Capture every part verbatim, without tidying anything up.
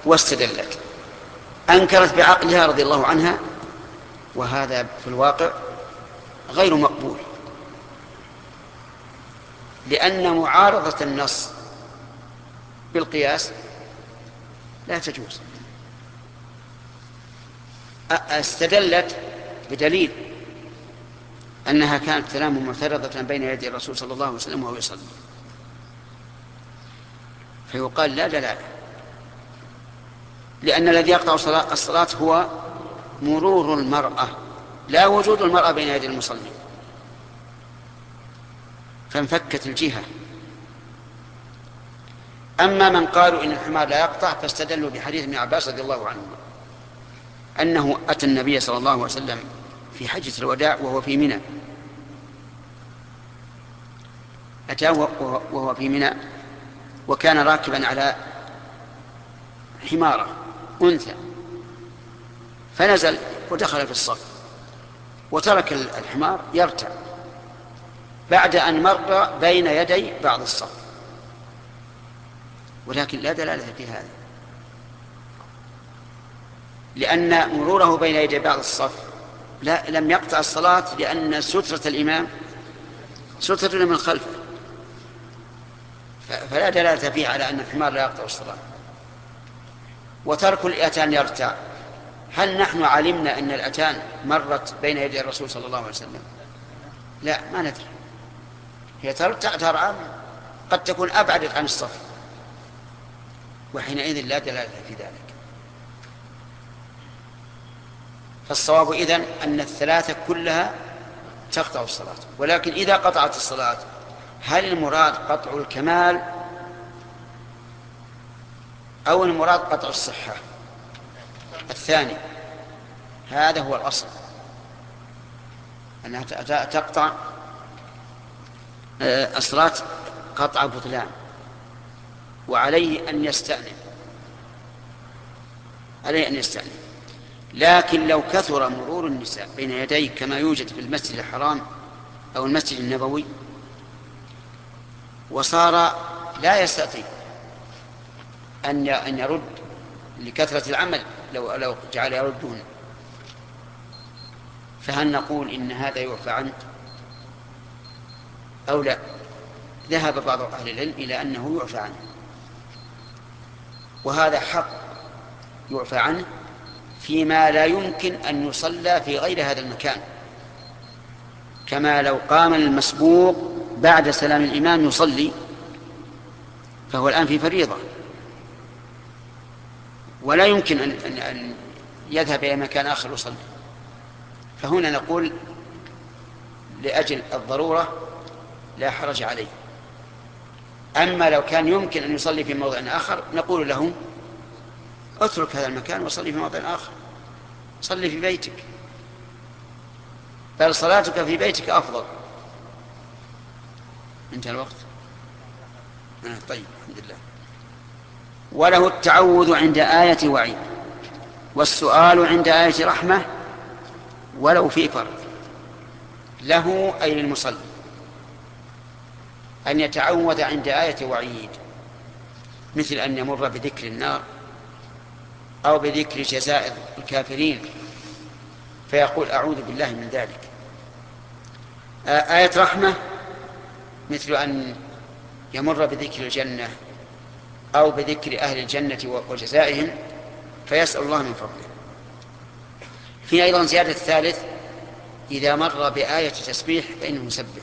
واستدلت، أنكرت بعقلها رضي الله عنها، وهذا في الواقع غير مقبول، لأن معارضة النص بالقياس لا تجوز. استدلت بدليل أنها كانت تنام معترضة بين يدي الرسول صلى الله عليه وسلم وهو يصلي، فيقال لا دلالة، لأن الذي يقطع الصلاة هو مرور المرأة، لا وجود المرأة بين يدي المصلي، فانفكت الجهة. أما من قالوا إن الحمار لا يقطع فاستدلوا بحديث ابن عباس رضي الله عنه أنه أتى النبي صلى الله عليه وسلم في حجة الوداع وهو في منى، أتاه وهو في منى وكان راكبا على حمارة أنثى، فنزل ودخل في الصف وترك الحمار يرتع بعد أن مر بين يدي بعض الصف، ولكن لا دلالة في هذا، لأن مروره بين يدي بعض الصف لا لم يقطع الصلاة، لأن سترة الإمام سترة من خلفه، فلا دلالة فيه على أن الحمار لا يقطع الصلاة. وترك الأتان يرتع، هل نحن علمنا أن الأتان مرت بين يدي الرسول صلى الله عليه وسلم؟ لا، ما ندري، هي ترتع ترعى، قد تكون أبعدت عن الصف، وحينئذ لا دلالة في ذلك. فالصواب إذن أن الثلاثة كلها تقطع الصلاة، ولكن إذا قطعت الصلاة هل المراد قطع الكمال أو المراد قطع الصحة؟ الثاني، هذا هو الأصل، أنها تقطع الصلاة قطع بطلان، وعليه أن يستأنف، عليه أن يستأنف. لكن لو كثر مرور النساء بين يديه كما يوجد في المسجد الحرام أو المسجد النبوي وصار لا يستطيع أن يرد لكثرة العمل، لو لو جعل يردون، فهل نقول إن هذا يعفى عنه أو لا؟ ذهب بعض أهل العلم إلى أنه يعفى عنه، وهذا حق يعفى عنه فيما لا يمكن أن يصلى في غير هذا المكان، كما لو قام المسبوق بعد سلام الإمام يصلي، فهو الآن في فريضة ولا يمكن أن يذهب إلى مكان آخر يصلي، فهنا نقول لأجل الضرورة لا حرج عليه. أما لو كان يمكن أن يصلي في موضع آخر نقول له اترك هذا المكان وصلي في موضع آخر، صلي في بيتك، بل صلاتك في بيتك أفضل. انتهى الوقت. آه طيب، الحمد لله. وله التعوذ عند آية وعيد، والسؤال عند آية رحمة، ولو في فرض. له أي للمصلي أن يتعوذ عند آية وعيد، مثل أن يمر بذكر النار أو بذكر جزاء الكافرين فيقول أعوذ بالله من ذلك. آية رحمة مثل أن يمر بذكر الجنة أو بذكر أهل الجنة وجزائهم فيسأل الله من فضله. في أيضا زيادة الثالث، إذا مر بآية تسبيح فإنه يسبح،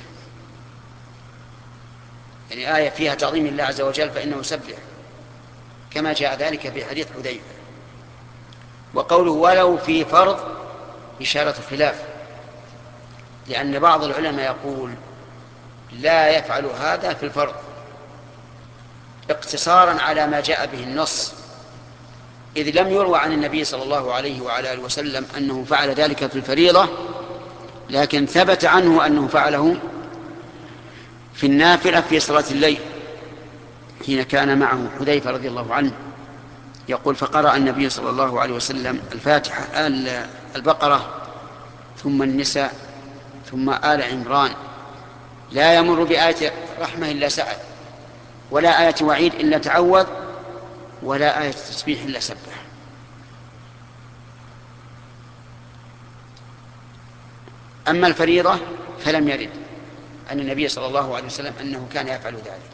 يعني آية فيها تعظيم الله عز وجل فإنه يسبح، كما جاء ذلك في حديث حذيفة. وقوله ولو في فرض إشارة خلاف، لأن بعض العلماء يقول لا يفعل هذا في الفرض اقتصارا على ما جاء به النص، إذ لم يروى عن النبي صلى الله عليه وعلى آله وسلم أنه فعل ذلك في الفريضة، لكن ثبت عنه أنه فعله في النافلة في صلاة الليل حين كان معه حذيفة رضي الله عنه يقول فقرأ النبي صلى الله عليه وسلم الفاتحة آل البقرة ثم النساء ثم آل عمران، لا يمر بآية رحمة إلا سعد ولا آية وعيد إلا تعوذ ولا آية تسبيح إلا سبح. أما الفريضة فلم يرد أن النبي صلى الله عليه وسلم أنه كان يفعل ذلك،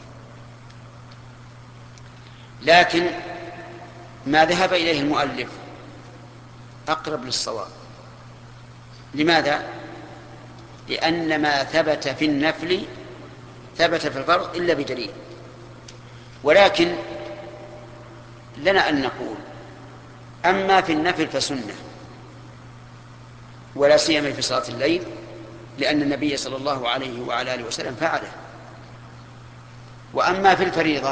لكن ما ذهب إليه المؤلف أقرب للصواب. لماذا؟ لأن ما ثبت في النفل ثبت في الفرض إلا بدليل. ولكن لنا أن نقول أما في النفل فسنة، ولا سيما في صلاة الليل، لأن النبي صلى الله عليه وعلى آله وسلم فعله. وأما في الفريضة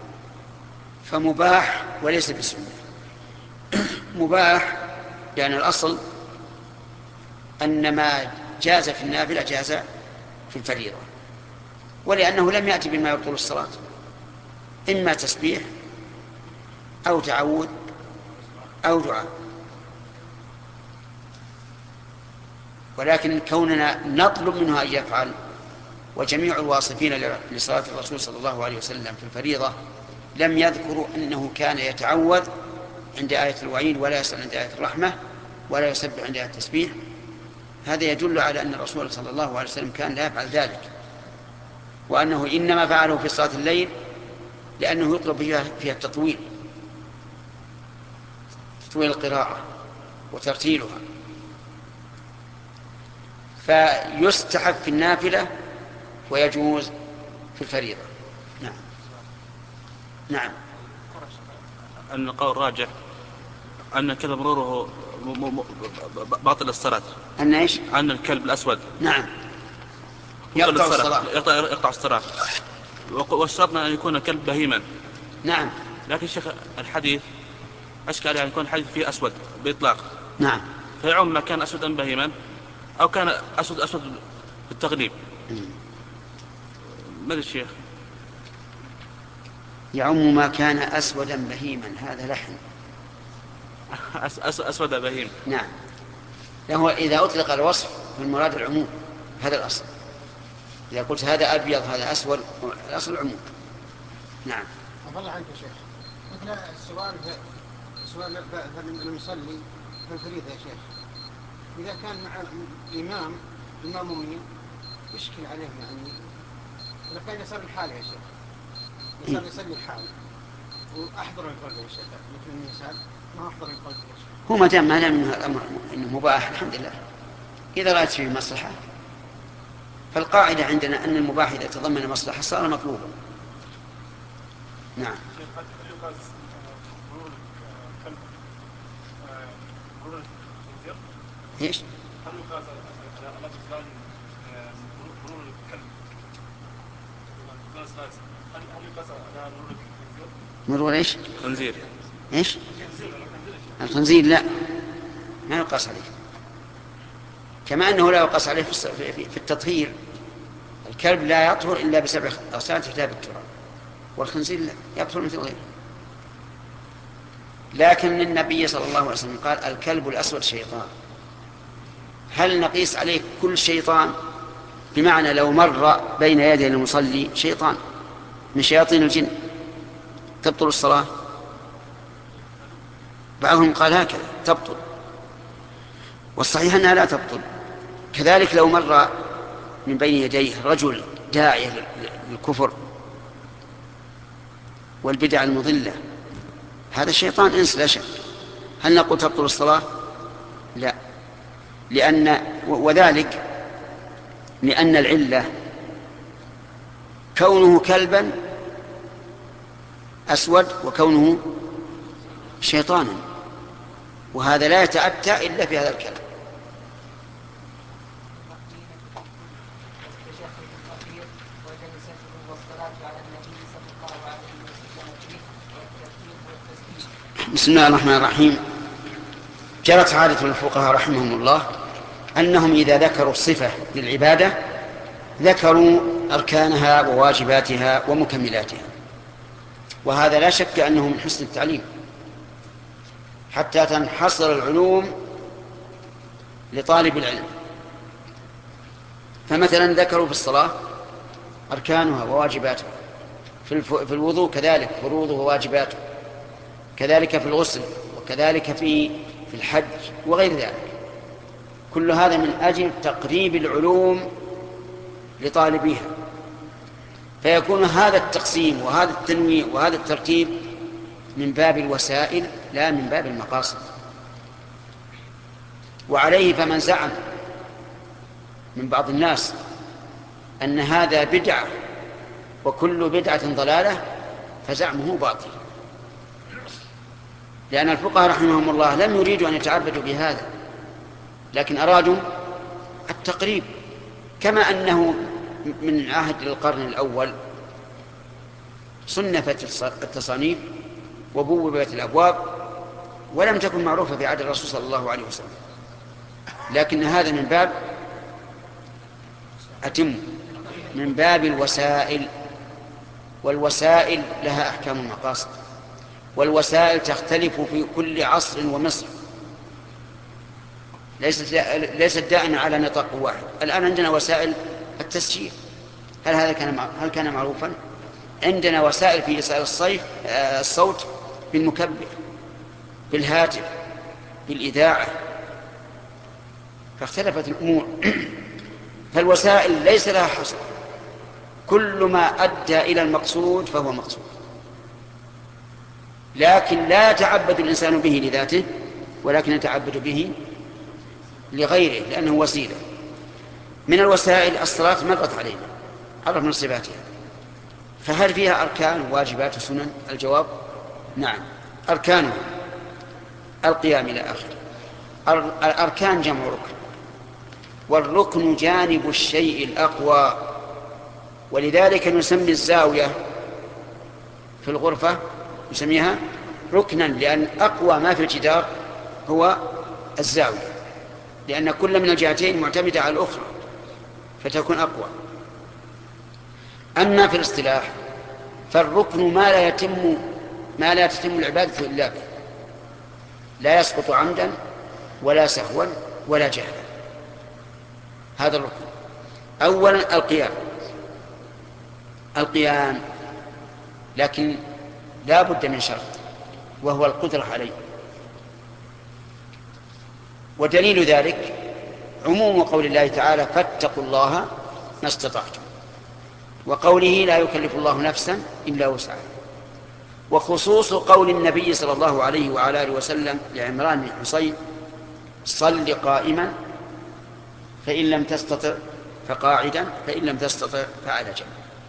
فمباح وليس بسنة. مباح لأن الأصل أن ما جاز في النافلة جاز في الفريضة، ولأنه لم يأتي بما يبطل الصلاة، إما تسبيح أو تعوذ أو دعاء. ولكن كوننا نطلب منه أن يفعل، وجميع الواصفين لصلاة الرسول صلى الله عليه وسلم في الفريضة لم يذكروا أنه كان يتعوذ عند آية الوعيد، ولا يسأل عند آية الرحمة، ولا يسبح عند آية التسبيح. هذا يدل على أن الرسول صلى الله عليه وسلم كان لا يفعل ذلك، وأنه إنما فعله في صلاة الليل لأنه يطلب فيها التطويل، تطويل القراءة وترتيلها. فيستحب في النافلة ويجوز في الفريضة. نعم نعم. أن القول راجع أن الكلب مروره باطل الصلاة. أن إيش؟ أن الكلب الأسود نعم يقطع الصلاة، يقطع, يقطع الصلاة. واشترطنا أن يكون الكلب بهيما. نعم. لكن الشيخ الحديث أشكال أن يكون الحديث فيه أسود بإطلاق. نعم. فيعم ما كان أسودا بهيما أو كان أسود أسود بالتغليب. ماذا الشيخ؟ يعم ما كان أسودا بهيما، هذا لحن. أس أس أسود بهيم. نعم. له إذا أطلق الوصف فالمراد العموم، هذا الأصل. إذا قلت هذا أبيض هذا أسود، الأصل العموم. نعم. أفضل عنك يا شيخ، مثل السؤال سؤال لم يصلي في الفريضة يا شيخ، إذا كان مع الإمام المأمومين يشكل عليهم، يعني إذا كان يصلي الحال يا شيخ، يصلي يصلي الحال وأحضر القلب يا شيخ، مثل النساء ما أحضر القلب يا شيخ. هو ما دام ما دام من الأمر إنه مباح الحمد لله، إذا رأيت فيه مصلحة، فالقاعدة عندنا أن المباح إذا تضمن مصلحة صار مطلوبا. نعم. ايش؟ هل يقاس على الله فلان مرور الكلب؟ هل يقاس على مرور الخنزير؟ مرور ايش؟ خنزير. ايش؟ الخنزير لا، ما يقاس عليه. كما انه لا يقاس عليه في التطهير. الكلب لا يطهر الا بسبع غسلات كتاب التراب، والخنزير لا يطهر مثل غيره. لكن النبي صلى الله عليه وسلم قال الكلب الأسود شيطان. هل نقيس عليه كل شيطان؟ بمعنى لو مر بين يدي المصلي شيطان من شياطين الجن تبطل الصلاة؟ بعضهم قال هكذا تبطل، والصحيح أنها لا تبطل. كذلك لو مر من بين يديه رجل داعية للكفر والبدع المضلة، هذا الشيطان إنس لا شك. هل نقول تبطل الصلاة؟ لا، لأن وذلك لأن العلة كونه كلبا أسود وكونه شيطانا، وهذا لا يتأتى إلا في هذا الكلب. بسم الله الرحمن الرحيم. جرت عادة الفقهاء رحمهم الله أنهم إذا ذكروا الصفة للعبادة ذكروا أركانها وواجباتها ومكملاتها، وهذا لا شك أنه من حسن التعليم حتى تنحصر العلوم لطالب العلم. فمثلا ذكروا في الصلاة أركانها وواجباتها، في الوضوء كذلك فروضه وواجباته، كذلك في الغسل، وكذلك في في الحج وغير ذلك. كل هذا من أجل تقريب العلوم لطالبيها، فيكون هذا التقسيم وهذا التنويع وهذا الترتيب من باب الوسائل لا من باب المقاصد. وعليه فمن زعم من بعض الناس أن هذا بدعة وكل بدعة ضلالة فزعمه باطل، لأن الفقهاء رحمهم الله لم يريدوا أن يتعبدوا بهذا، لكن أرادوا التقريب. كما أنه من عهد القرن الأول صنفت التصانيف وبوبت الأبواب ولم تكن معروفة في عهد الرسول صلى الله عليه وسلم، لكن هذا من باب أتم من باب الوسائل، والوسائل لها أحكام المقاصد، والوسائل تختلف في كل عصر ومصر، ليست ليست دائما على نطاق واحد. الآن عندنا وسائل التسجيل، هل هذا كان هل كان معروفا؟ عندنا وسائل في إيصال الصيف الصوت بالمكبر، بالهاتف، بالإذاعة، فاختلفت الأمور. فالوسائل ليس لها حصر، كل ما أدى إلى المقصود فهو مقصود، لكن لا يتعبد الإنسان به لذاته، ولكن يتعبد به لغيره لأنه وسيلة. من الوسائل الصلاة مرت علينا، عرفنا صفاتها، فهل فيها أركان واجبات وسنن؟ الجواب نعم، أركانها القيام إلى آخره. الأركان جمع ركن، والركن جانب الشيء الأقوى، ولذلك نسمي الزاوية في الغرفة نسميها ركنا، لأن أقوى ما في الجدار هو الزاوية، لأن كل من الجهتين معتمدة على الأخرى فتكون أقوى. أما في الاصطلاح فالركن ما لا يتم ما لا تتم العبادة إلا به، لا يسقط عمدا ولا سهوا ولا جهلا. هذا الركن. أولا القيام، القيام لكن لا بد من شرط وهو القدرة عليه، ودليل ذلك عموم قول الله تعالى فاتقوا الله ما استطعتم، وقوله لا يكلف الله نفسا إلا وسعها، وخصوص قول النبي صلى الله عليه وعلى آله وسلم لعمران بن حصين صل قائما فإن لم تستطع فقاعدا فإن لم تستطع فعلى جنب.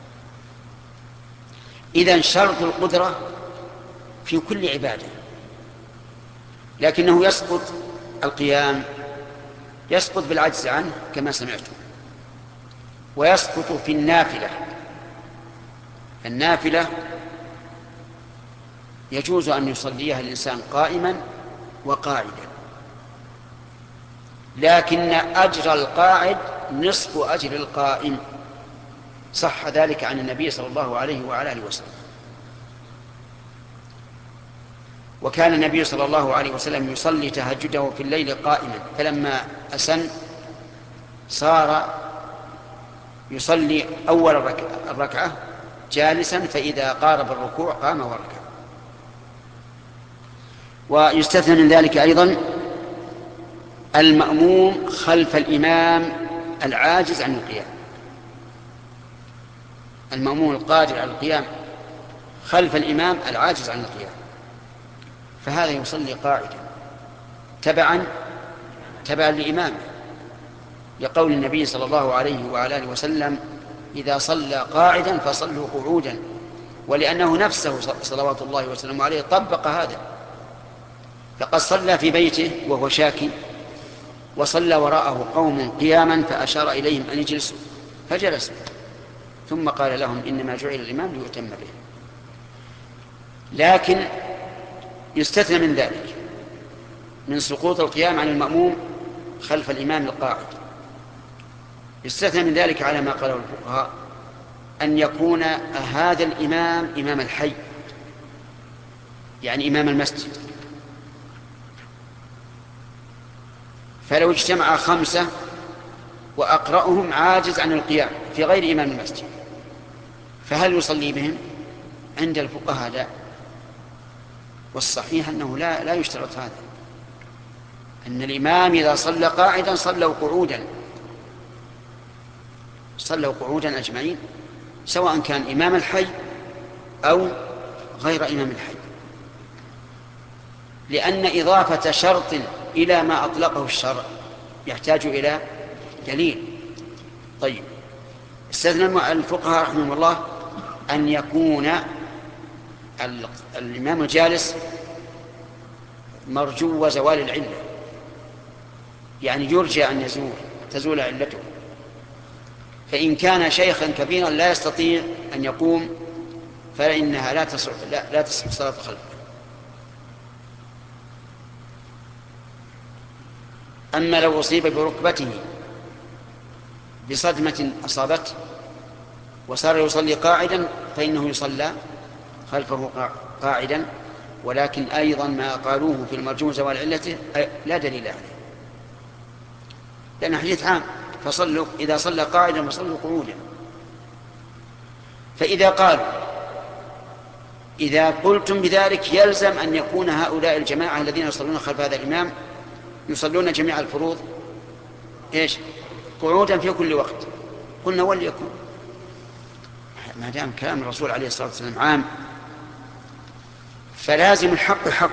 إذن شرط القدرة في كل عبادة، لكنه يسقط القيام يسقط بالعجز عنه كما سمعتم، ويسقط في النافلة. النافلة يجوز أن يصليها الإنسان قائما وقاعدا، لكن أجر القاعد نصف أجر القائم، صح ذلك عن النبي صلى الله عليه وعلى آله وسلم. وكان النبي صلى الله عليه وسلم يصلي تهجده في الليل قائما، فلما أسن صار يصلي أول الركعة جالسا، فإذا قارب الركوع قام وركع. ويستثنى من ذلك أيضا المأموم خلف الإمام العاجز عن القيام، المأموم القادر على القيام خلف الإمام العاجز عن القيام، فهذا يصلي قاعدا تبعا تبعا لإمامه، لقول النبي صلى الله عليه وعلى آله وسلم إذا صلى قاعدا فصلوا قعودا، ولأنه نفسه صلوات الله وسلامه عليه طبق هذا، فقد صلى في بيته وهو شاكي، وصلى وراءه قوم قياما فأشار إليهم أن يجلسوا فجلسوا، ثم قال لهم إنما جعل الإمام ليؤتم به. لكن يستثنى من ذلك من سقوط القيام عن المأموم خلف الإمام القاعد، يستثنى من ذلك على ما قاله الفقهاء أن يكون هذا الإمام إمام الحي، يعني إمام المسجد، فلو اجتمع خمسة وأقرأهم عاجز عن القيام في غير إمام المسجد فهل يصلي بهم؟ عند الفقهاء لا، والصحيح أنه لا, لا يشترط هذا، أن الإمام إذا صلى قاعدا صلوا قعودا، صلوا قعودا أجمعين، سواء كان إمام الحي أو غير إمام الحي، لأن إضافة شرط إلى ما أطلقه الشرع يحتاج إلى دليل. طيب، استثنى الفقهاء رحمهم الله أن يكون الإمام الجالس مرجو زوال العلة، يعني يرجى أن يزول تزول علته، فإن كان شيخا كبيرا لا يستطيع أن يقوم فإنها لا تصح لا, لا تصح صلاة خلفه. أما لو أصيب بركبته بصدمة أصابته وصار يصلي قاعدا فإنه يصلى خلفه قاعدا، ولكن أيضا ما قالوه في المرجو زوال علته لا دليل عليه، لأن حديث عام، فصلوا إذا صلى قاعدا فصلوا قعودا. فإذا قالوا إذا قلتم بذلك يلزم أن يكون هؤلاء الجماعة الذين يصلون خلف هذا الإمام يصلون جميع الفروض إيش؟ قعودا في كل وقت. قلنا وليكن، ما دام كلام الرسول عليه الصلاة والسلام عام فلازم الحق حق،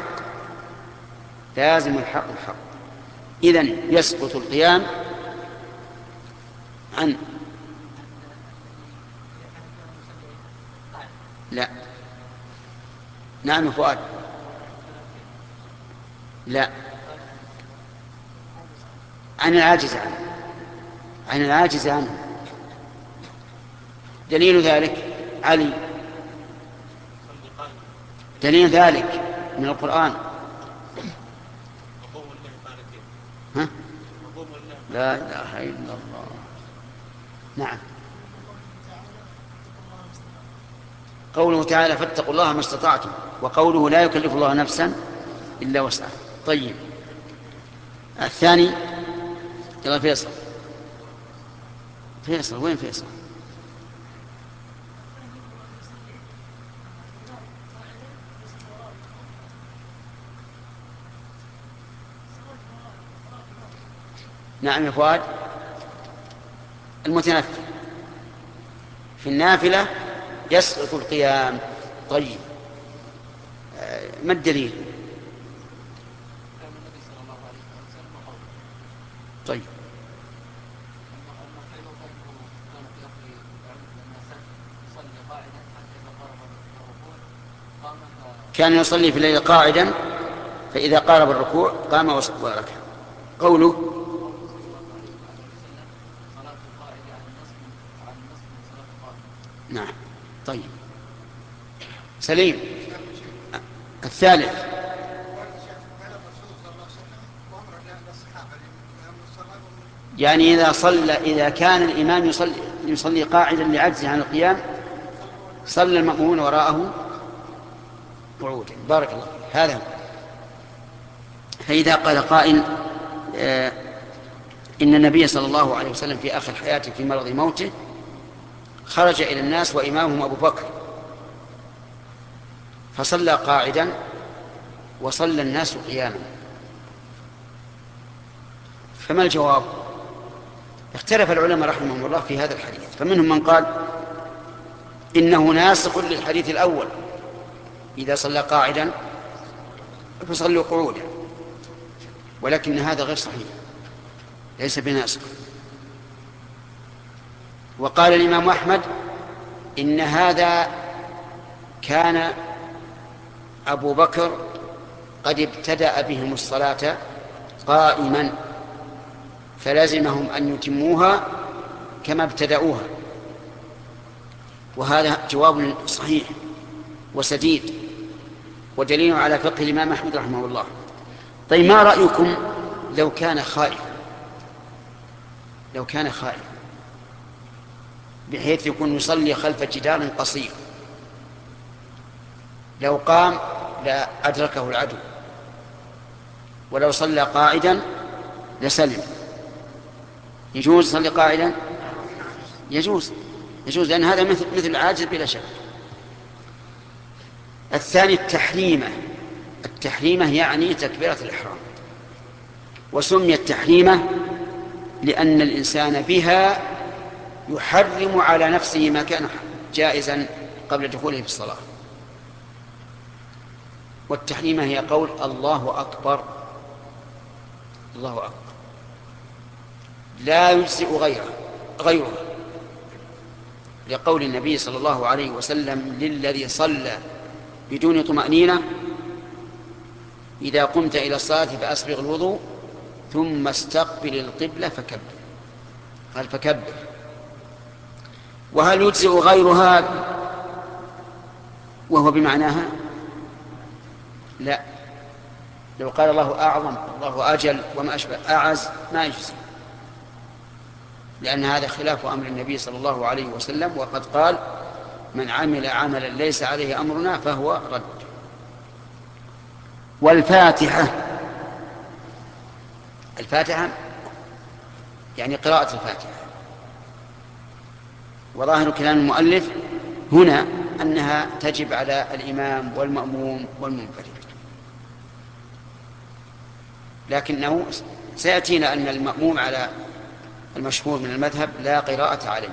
لازم الحق حق. إذن يسقط القيام عن لا نعم فؤاد لا عن العاجز عنه، عن العاجز عنه. دليل ذلك علي، دليل ذلك من القرآن. ها؟ لا إله إلا الله. نعم، قوله تعالى فاتقوا الله ما استطعتم، وقوله لا يكلف الله نفسا إلا وسعها. طيب، الثاني يلا فيصل. فيصل وين فيصل؟ نعم يا فؤاد. المتنفل في النافلة يسقط القيام. طيب، ما الدليل؟ طيب، كان يصلي في الليل قاعدا فإذا قارب الركوع قام وركع. قوله نعم. طيب، سليم. الثالث يعني إذا صلى إذا كان الإمام يصلي, يصلي قاعدا لعجزه عن القيام صلى المأمون وراءه قعودا. بارك الله. هذا فإذا قال قائل آه إن النبي صلى الله عليه وسلم في آخر حياته في مرض موته خرج إلى الناس وإمامهم أبو بكر فصلى قاعدا وصلى الناس قياما، فما الجواب؟ اختلف العلماء رحمهم الله في هذا الحديث، فمنهم من قال إنه ناسخ للحديث الأول، إذا صلى قاعدا فصلوا قعودا، ولكن هذا غير صحيح، ليس بناسخ. وقال الإمام أحمد إن هذا كان أبو بكر قد ابتدأ بهم الصلاة قائما فلازمهم أن يتموها كما ابتدأوها، وهذا جواب صحيح وسديد ودليل على فقه الإمام أحمد رحمه الله. طيب، ما رأيكم لو كان خائف لو كان خائف بحيث يكون يصلي خلف جدار قصير، لو قام لا أدركه العدو، ولو صلى قاعدا لسلم، يجوز يصلي قاعدا؟ يجوز يجوز لأن هذا مثل مثل العاجز بلا شك. الثاني التحريمة التحريمة يعني تكبيرة الإحرام، وسميت تحريمة لأن الإنسان بها يحرم على نفسه ما كان جائزا قبل دخوله في الصلاة. والتحريمة هي قول الله أكبر، الله أكبر، لا يجزئ غيره غيره لقول النبي صلى الله عليه وسلم للذي صلى بدون طمأنينة: إذا قمت إلى الصلاة فأسبغ الوضوء ثم استقبل القبلة فكبر. قال فكبر. وهل يجزئ غيرها وهو بمعناها؟ لا. لو قال الله أعظم، الله أجل، وما أشبه أعز، ما يجزئ، لأن هذا خلاف أمر النبي صلى الله عليه وسلم، وقد قال: من عمل عملا ليس عليه أمرنا فهو رد. والفاتحة، الفاتحة يعني قراءة الفاتحة، وظاهر كلام المؤلف هنا أنها تجب على الإمام والمأموم والمنفرد، لكنه سيأتينا أن المأموم على المشهور من المذهب لا قراءة عليه.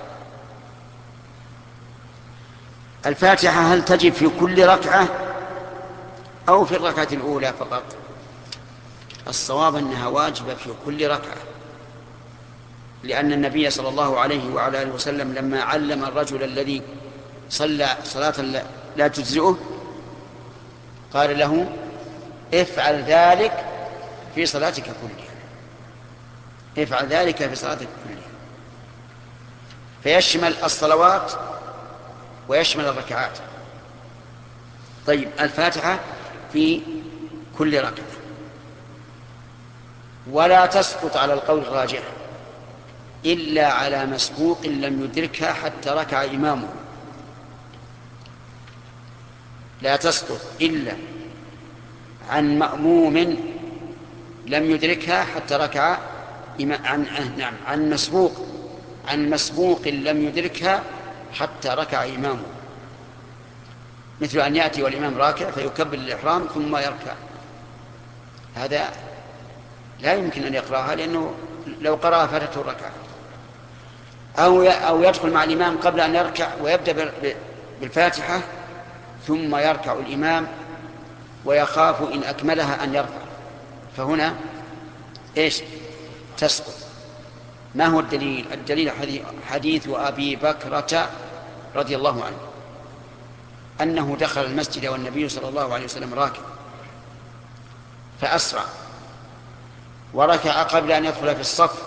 الفاتحة هل تجب في كل ركعة أو في الركعة الأولى فقط؟ الصواب أنها واجبة في كل ركعة، لأن النبي صلى الله عليه وعلى آله وسلم لما علم الرجل الذي صلى صلاة لا تجزئه قال له: افعل ذلك في صلاتك كلها، افعل ذلك في صلاتك كلها، فيشمل الصلوات ويشمل الركعات. طيب، الفاتحة في كل ركعة، ولا تسقط على القول الراجح إلا على مسبوق لم يدركها حتى ركع إمامه، لا تسقط إلا عن مأموم لم يدركها حتى ركع عن نعم عن مسبوق عن مسبوق لم يدركها حتى ركع إمامه، مثل أن يأتي والإمام راكع فيكبر الإحرام ثم يركع، هذا لا يمكن أن يقرأها، لأنه لو قرأها فاتته الركعة. أو أو يدخل مع الإمام قبل أن يركع ويبدأ بالفاتحة ثم يركع الإمام ويخاف إن أكملها أن يرفع، فهنا إيش؟ تسقط. ما هو الدليل؟ الدليل حديث أبي بكرة رضي الله عنه أنه دخل المسجد والنبي صلى الله عليه وسلم راكع فأسرع وركع قبل أن يدخل في الصف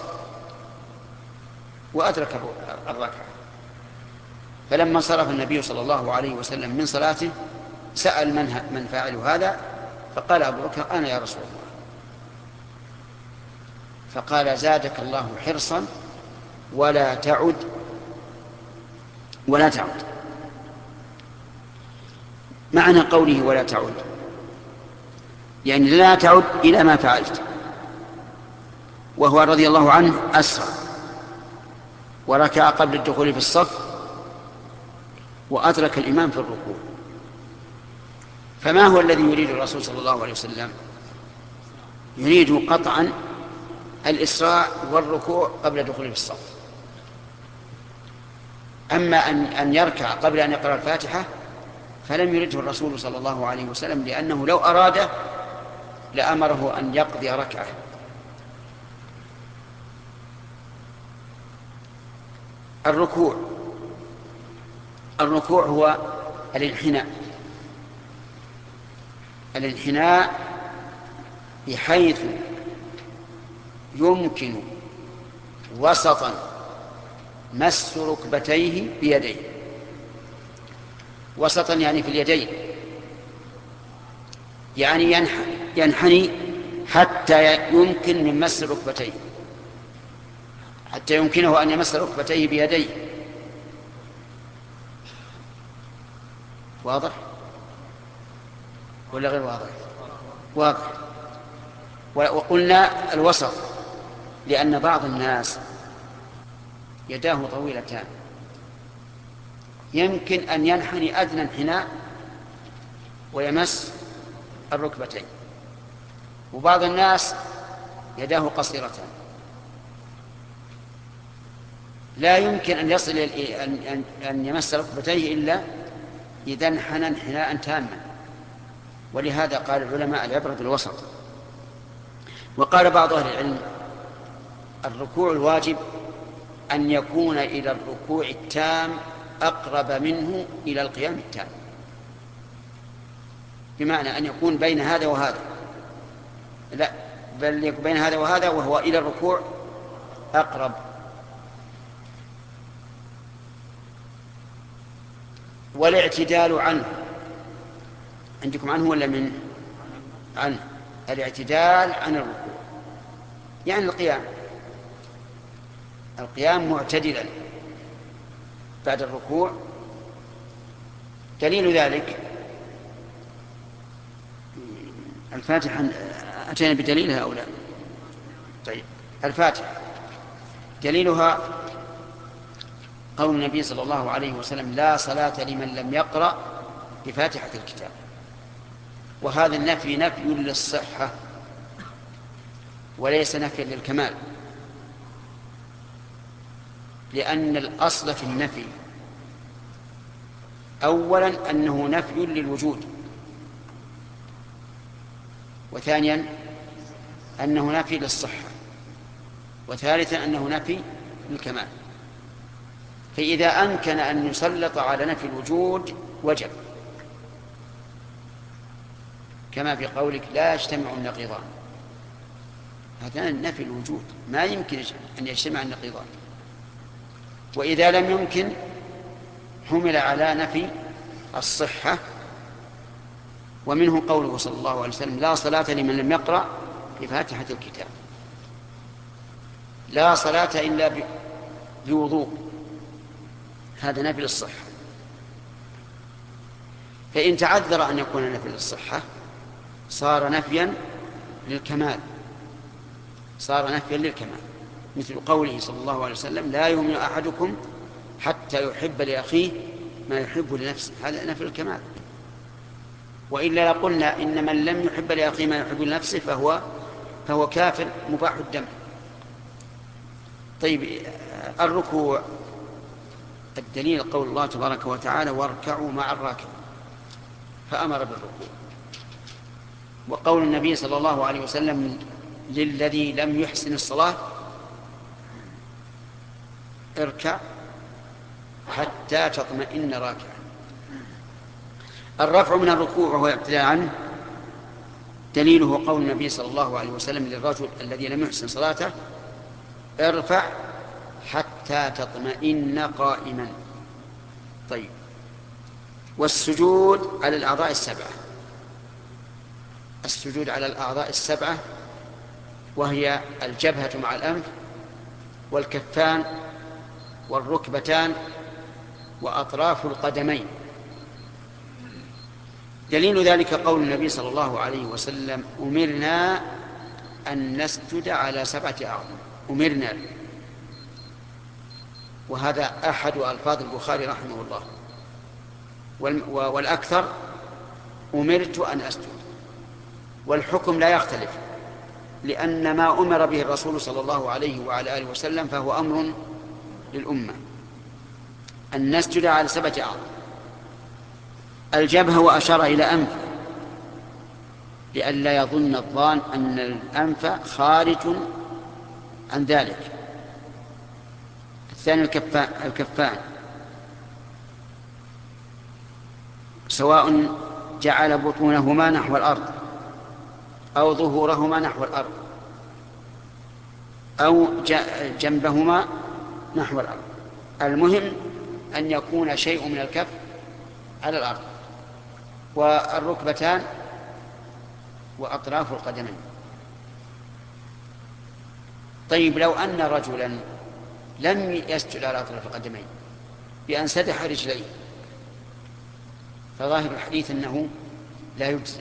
وأدرك الركعة، فلما صرف النبي صلى الله عليه وسلم من صلاته سأل من, من فاعل هذا، فقال أبو بكر: أنا يا رسول الله. فقال: زادك الله حرصا ولا تعد ولا تعد. معنى قوله ولا تعد يعني لا تعد إلى ما فعلت، وهو رضي الله عنه أسرع وركع قبل الدخول في الصف وأدرك الإمام في الركوع. فما هو الذي يريد الرسول صلى الله عليه وسلم؟ يريد قطعا الإسراع والركوع قبل الدخول في الصف. أما أن أن يركع قبل أن يقرأ الفاتحة فلم يرده الرسول صلى الله عليه وسلم، لأنه لو أراده لأمره أن يقضي ركعة. الركوع الركوع هو الانحناء الانحناء بحيث يمكن وسطا مس ركبتيه بيديه، وسطا يعني في اليدين، يعني ينحني حتى يمكن من مس ركبتيه، حتى يمكنه أن يمس ركبتيه بيديه. واضح ولا غير واضح؟ واضح. وقلنا الوسط لأن بعض الناس يداه طويلتان، يمكن أن ينحني أدنى انحناء ويمس الركبتين. وبعض الناس يداه قصيرتان لا يمكن أن يصل أن أن يمس ركبتيه إلا إذا انحنى انحناء تاما، ولهذا قال العلماء العبرة بالوسط. وقال بعض أهل العلم الركوع الواجب أن يكون إلى الركوع التام أقرب منه إلى القيام التام، بمعنى أن يكون بين هذا وهذا، لا بل يكون بين هذا وهذا وهو إلى الركوع أقرب. والاعتدال عنه، عندكم عنه ولا من عنه؟ الاعتدال عن الركوع يعني القيام، القيام معتدلا بعد الركوع. دليل ذلك الفاتحة، أتينا بدليلها أو لا؟ طيب الفاتحة دليلها قول النبي صلى الله عليه وسلم: لا صلاة لمن لم يقرأ بفاتحة الكتاب. وهذا النفي نفي للصحة وليس نفي للكمال، لأن الأصل في النفي أولا أنه نفي للوجود، وثانيا أنه نفي للصحة، وثالثا أنه نفي للكمال. فإذا أمكن أن يسلط على نفي الوجود وجب، كما في قولك: لا يجتمع النقيضان. هذا نفي الوجود، ما يمكن أن يجتمع النقيضان. وإذا لم يمكن حمل على نفي الصحة، ومنه قوله صلى الله عليه وسلم: لا صلاة لمن لم يقرأ بفاتحة الكتاب. لا صلاة إلا بوضوء، هذا نفي للصحة. فإن تعذر أن يكون نفي للصحة صار نفيا للكمال، صار نفيا للكمال، مثل قوله صلى الله عليه وسلم: لا يؤمن أحدكم حتى يحب لأخيه ما يحب لنفسه. هذا نفي الكمال. وإلا لقلنا إن من لم يحب لأخيه ما يحب لنفسه فهو فهو كافر مباح الدم. طيب الركوع، الدليل قول الله تبارك وتعالى: واركعوا مع الراكعين، فأمر بالركوع. وقول النبي صلى الله عليه وسلم للذي لم يحسن الصلاة: اركع حتى تطمئن راكعا. الرفع من الركوع وهو ابتداء عنه دليله قول النبي صلى الله عليه وسلم للرجل الذي لم يحسن صلاته: ارفع حتى تطمئن قائما. طيب والسجود على الأعضاء السبعة، السجود على الأعضاء السبعة وهي الجبهة مع الأنف والكفان والركبتان وأطراف القدمين. دليل ذلك قول النبي صلى الله عليه وسلم: أمرنا أن نسجد على سبعة أعظم. أمرنا، وهذا أحد ألفاظ البخاري رحمه الله، والأكثر أمرت أن أسجد. والحكم لا يختلف، لأن ما أمر به الرسول صلى الله عليه وعلى آله وسلم فهو أمر للأمة أن نسجد على سبعة أعظم. الجبهة وأشار إلى أنف لئلا يظن الظان أن الأنف خارج عن ذلك. الثاني الكفان, الكفان سواء جعل بطونهما نحو الأرض أو ظهورهما نحو الأرض أو جنبهما نحو الأرض، المهم أن يكون شيء من الكف على الأرض. والركبتان وأطراف القدمين. طيب لو أن رجلا لم يسجد على أطراف القدمين بأن سدح رجليه، فظاهر الحديث أنه لا يجزئ،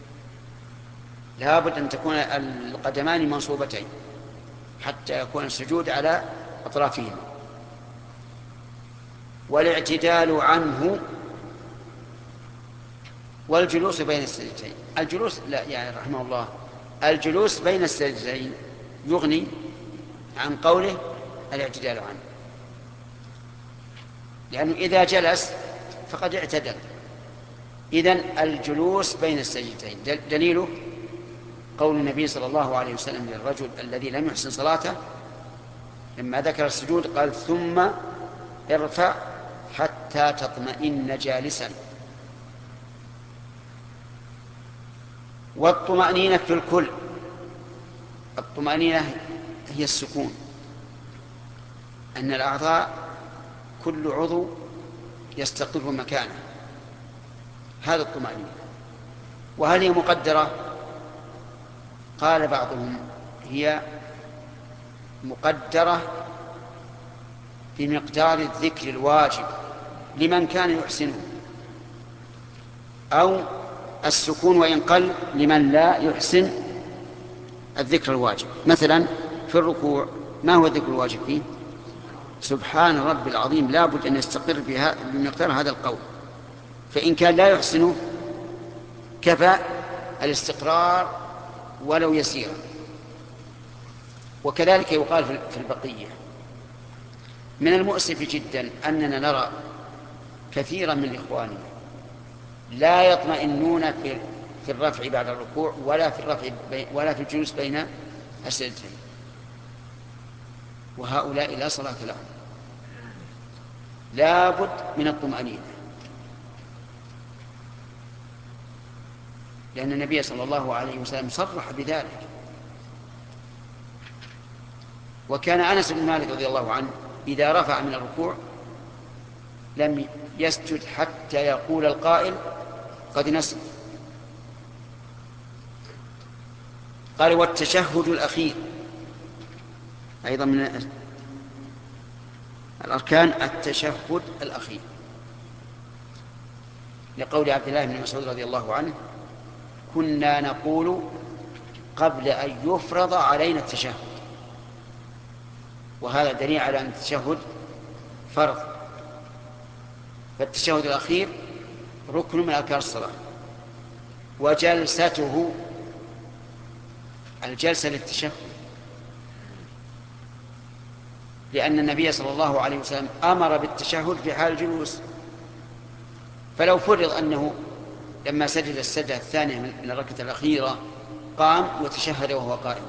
لابد أن تكون القدمان منصوبتين حتى يكون السجود على أطرافهما. والاعتدال عنه والجلوس بين السجدتين. الجلوس لا يعني رحمه الله الجلوس بين السجدتين يغني عن قوله الاعتدال عنه، لأنه إذا جلس فقد اعتدل. إذن الجلوس بين السجدتين دليله قول النبي صلى الله عليه وسلم للرجل الذي لم يحسن صلاته لما ذكر السجود قال ثم ارفع حتى تطمئن جالسا. والطمأنينة في الكل، الطمأنينة هي السكون، أن الأعضاء كل عضو يستقر مكانه، هذا الطمأنينة. وهل هي مقدرة؟ قال بعضهم هي مقدرة بمقدار الذكر الواجب لمن كان يحسنه، أو السكون وإن قل لمن لا يحسن الذكر الواجب. مثلا في الركوع ما هو الذكر الواجب فيه؟ سبحان رب العظيم، لا بد أن يستقر بمقدار هذا القول، فإن كان لا يحسنه كفى الاستقرار ولو يسيرا. وكذلك يقال في البقية. من المؤسف جدا أننا نرى كثيرا من إخواننا لا يطمئنون في الرفع بعد الركوع ولا في الرفع ولا في الجلوس بين السجدتين، وهؤلاء لا صلاة لهم. لا بد من الطمأنينة، لأن النبي صلى الله عليه وسلم صرح بذلك. وكان أنس بن مالك رضي الله عنه إذا رفع من الركوع لم يسجد حتى يقول القائل قد نسي. قال والتشهد الأخير أيضا من الأركان التشهد الأخير، لقول عبد الله بن مسعود رضي الله عنه كنا نقول قبل أن يفرض علينا التشهد، وهذا دليل على أن التشهد فرض. فالتشهد الأخير ركن من أركان الصلاة، وجلسته الجلسة للتشهد، لأن النبي صلى الله عليه وسلم أمر بالتشهد في حال الجلوس. فلو فرض أنه لما سجد السجدة الثانية من الركعة الأخيرة قام وتشهد وهو قائم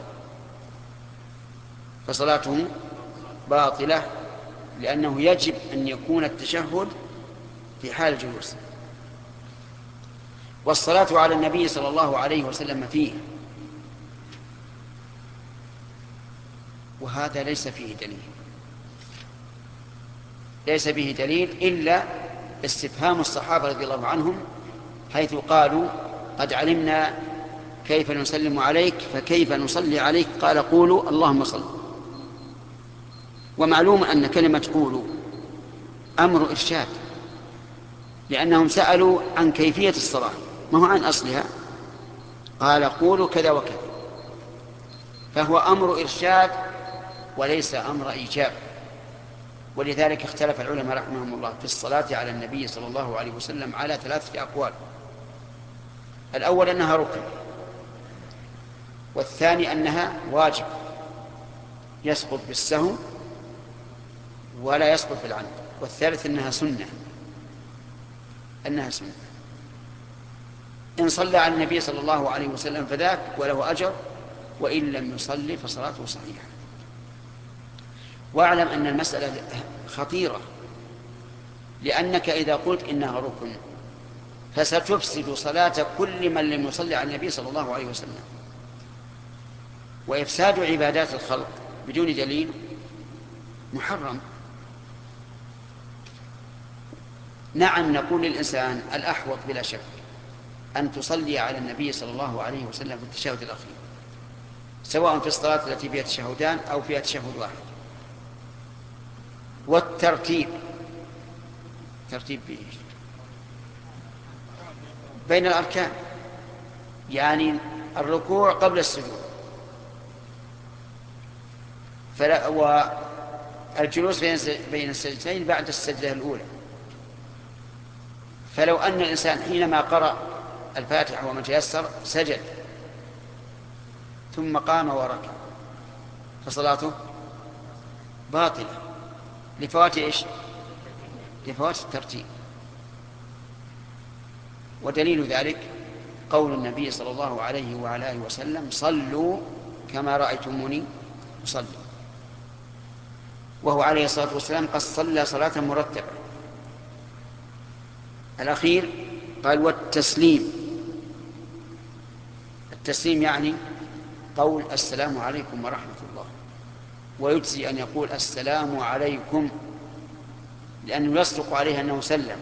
فصلاته باطلة، لأنه يجب أن يكون التشهد في حال الجلوس. والصلاة على النبي صلى الله عليه وسلم فيه، وهذا ليس فيه دليل، ليس به دليل إلا استفهام الصحابة رضي الله عنهم حيث قالوا قد علمنا كيف نسلم عليك فكيف نصلي عليك، قال قولوا اللهم صل. ومعلوم أن كلمة قولوا أمر إرشاد، لأنهم سألوا عن كيفية الصلاة ما هو عن أصلها، قال قولوا كذا وكذا، فهو أمر إرشاد وليس أمر إيجاب. ولذلك اختلف العلماء رحمهم الله في الصلاة على النبي صلى الله عليه وسلم على ثلاثة أقوال. الأول أنها ركن، والثاني أنها واجب يسقط بالسهو ولا يسقط بالعمد، والثالث أنها سنة أنها سنة إن صلى على النبي صلى الله عليه وسلم فذاك وله أجر، وإن لم يصلي فصلاته صحيحة. واعلم أن المسألة خطيرة، لأنك إذا قلت إنها ركن فستفسد صلاة كل من لم يصلي على النبي صلى الله عليه وسلم. وإفساد عبادات الخلق بدون دليل محرم. نعم نقول للإنسان الأحوط بلا شك أن تصلي على النبي صلى الله عليه وسلم في التشهد الأخير، سواء في الصلاة التي فيها تشهدان أو فيها تشهد واحد. والترتيب ترتيب بين الأركان، يعني الركوع قبل السجود، فلا والجلوس بين السجدتين بعد السجدة الأولى. فلو أن الإنسان حينما قرأ الفاتحة وما تيسر سجد ثم قام وركع فصلاته باطلة لفوات إيش؟ لفوات الترتيب. ودليل ذلك قول النبي صلى الله عليه وعلى آله وسلم صلوا كما رأيتموني أصلي، وهو عليه الصلاة والسلام قد صلى صلاة مرتبة. الأخير قال والتسليم، التسليم يعني قول السلام عليكم ورحمة الله، ويجزي أن يقول السلام عليكم لأنه يصدق عليه أنه سلم.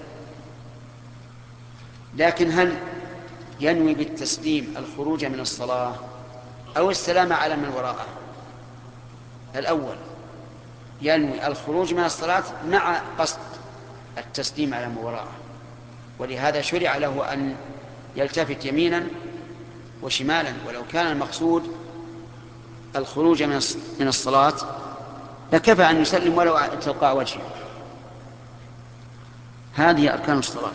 لكن هل ينوي بالتسليم الخروج من الصلاة أو السلام على من وراءه؟ الأول ينوي الخروج من الصلاة مع قصد التسليم على من وراءه، ولهذا شرع له أن يلتفت يمينا وشمالا، ولو كان المقصود الخروج من الصلاة لكفى أن يسلم ولو تلقاء وجهه. هذه أركان الصلاة،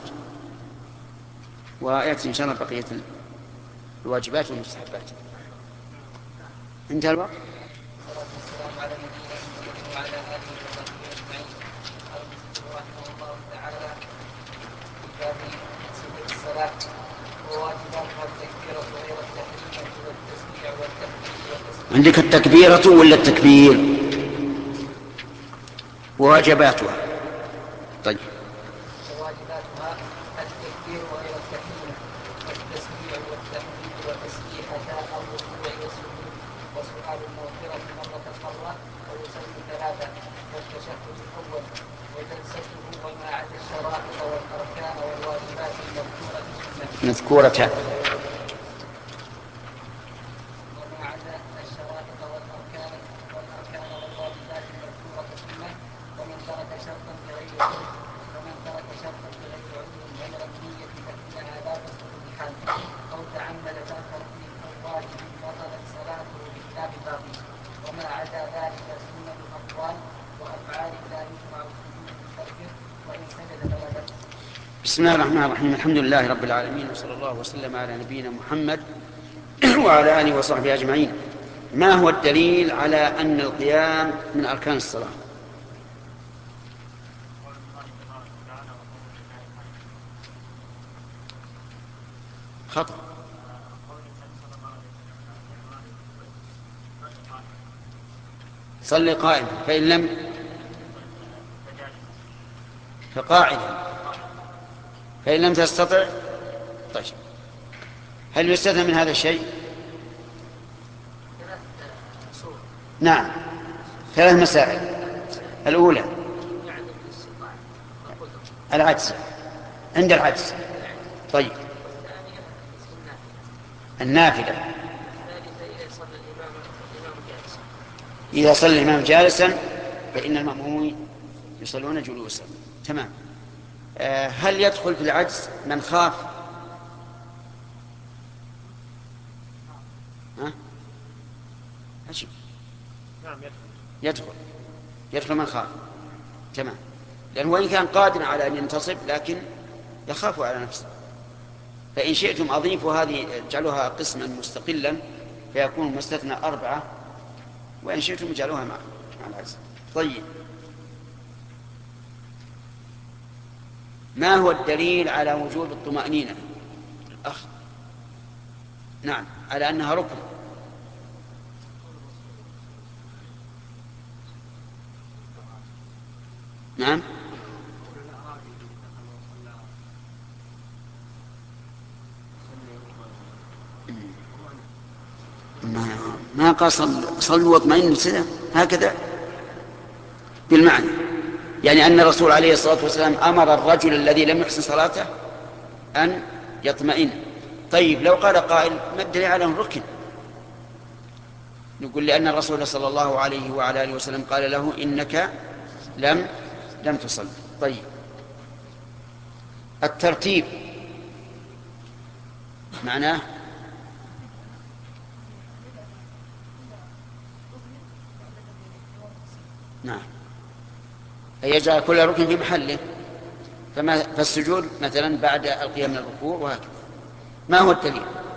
ويأتي إن شاء الله بقية الواجبات والمستحبات. انتهى الوقت. والسلام على نبينا وعلى آله وصحبه أجمعين. قال المسلم رحمه الله تعالى في باب صفة الصلاة وواجباتها التكبيرة غير التحريمة والتسبيح والتحميد والتسبيح. عندك التكبيرة ولا التكبير؟ وواجباتها. طيب. وواجباتها التكبير غير التحريمة والتسبيح والتحميد وتسبيحتا أو الركوع والسجود وسؤال المغفرة مرة مرة ويصلي ثلاثة والتشهد الأول وجلسته وما عدا الشرائط والأركان والواجبات المذكورة سنة مذكورة وما عدا الشرائط والأركان والأركان والواجبات المذكورة سنة ومن ترك شرطا بغير عذر ومن ترك شرطا بغير عذر غير النية فإنها لا تصلح بحال أو تعمد ترك ركن أو واجب بطلت صلاته بخلاف باقي وما عدا ذلك سنة أقوال وأفعال لا يجمع السجود بتركه وإن سجد فلا بأس. بسم الله الرحمن الرحيم. الحمد لله رب العالمين، وصلى الله وسلم على نبينا محمد وعلى آله وصحبه أجمعين. ما هو الدليل على أن القيام من أركان الصلاة؟ خطأ. صل قائما فإن لم فقاعدا فإن لم تستطع. طيب، هل يستثنى من هذا الشيء؟ نعم، ثلاث مسائل. الأولى العجز، عند العجز. طيب، النافلة إذا صلى الإمام جالسا فإن المأمومين يصلون جلوسا. تمام. آه هل يدخل في العجز من خاف؟ ها؟ أجب. نعم يدخل يدخل من خاف. تمام، لأنه وإن كان قادر على أن ينتصب لكن يخاف على نفسه. فإن شئتم أضيفوا هذه، اجعلوها قسما مستقلا فيكون مستثنى أربعة، وإن شئتم اجعلوها مع مع العجز. طيب، ما هو الدليل على وجوب الطمأنينة؟ الأخ. نعم، على أنها ركن. نعم. ما ما قال صلوا واطمئنوا كذا هكذا بالمعنى، يعني أن الرسول عليه الصلاة والسلام أمر الرجل الذي لم يحسن صلاته أن يطمئن. طيب، لو قال قائل ما الدليل على الركن؟ نقول لأن الرسول صلى الله عليه وعلى آله وسلم قال له إنك لم لم تصل. طيب، الترتيب معناه نعم أن يجعل كل ركن في محله، فما فالسجود مثلا بعد القيام من الركوع وهكذا. ما هو الدليل؟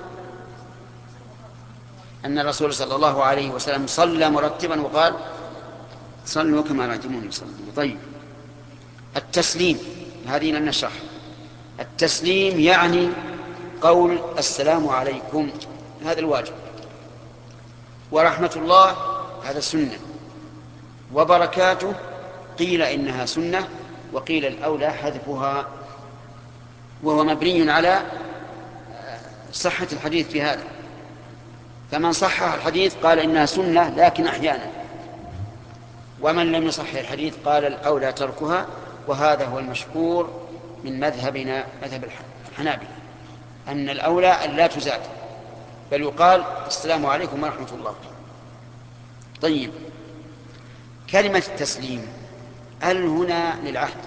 أن الرسول صلى الله عليه وسلم صلى مرتبا وقال صلوا كما رأيتموني يصلي. طيب، التسليم هذه لن نشرح. التسليم يعني قول السلام عليكم، هذا الواجب، ورحمة الله هذا سنة، وبركاته قيل إنها سنة وقيل الأولى حذفها، وهو مبني على صحة الحديث في هذا. فمن صحح الحديث قال إنها سنة لكن أحيانا، ومن لم يصحح الحديث قال الأولى تركها، وهذا هو المشهور من مذهبنا مذهب الحنابلة، أن الأولى أن لا تزاد بل يقال السلام عليكم ورحمة الله. طيب، كلمة التسليم هل هنا للعهد؟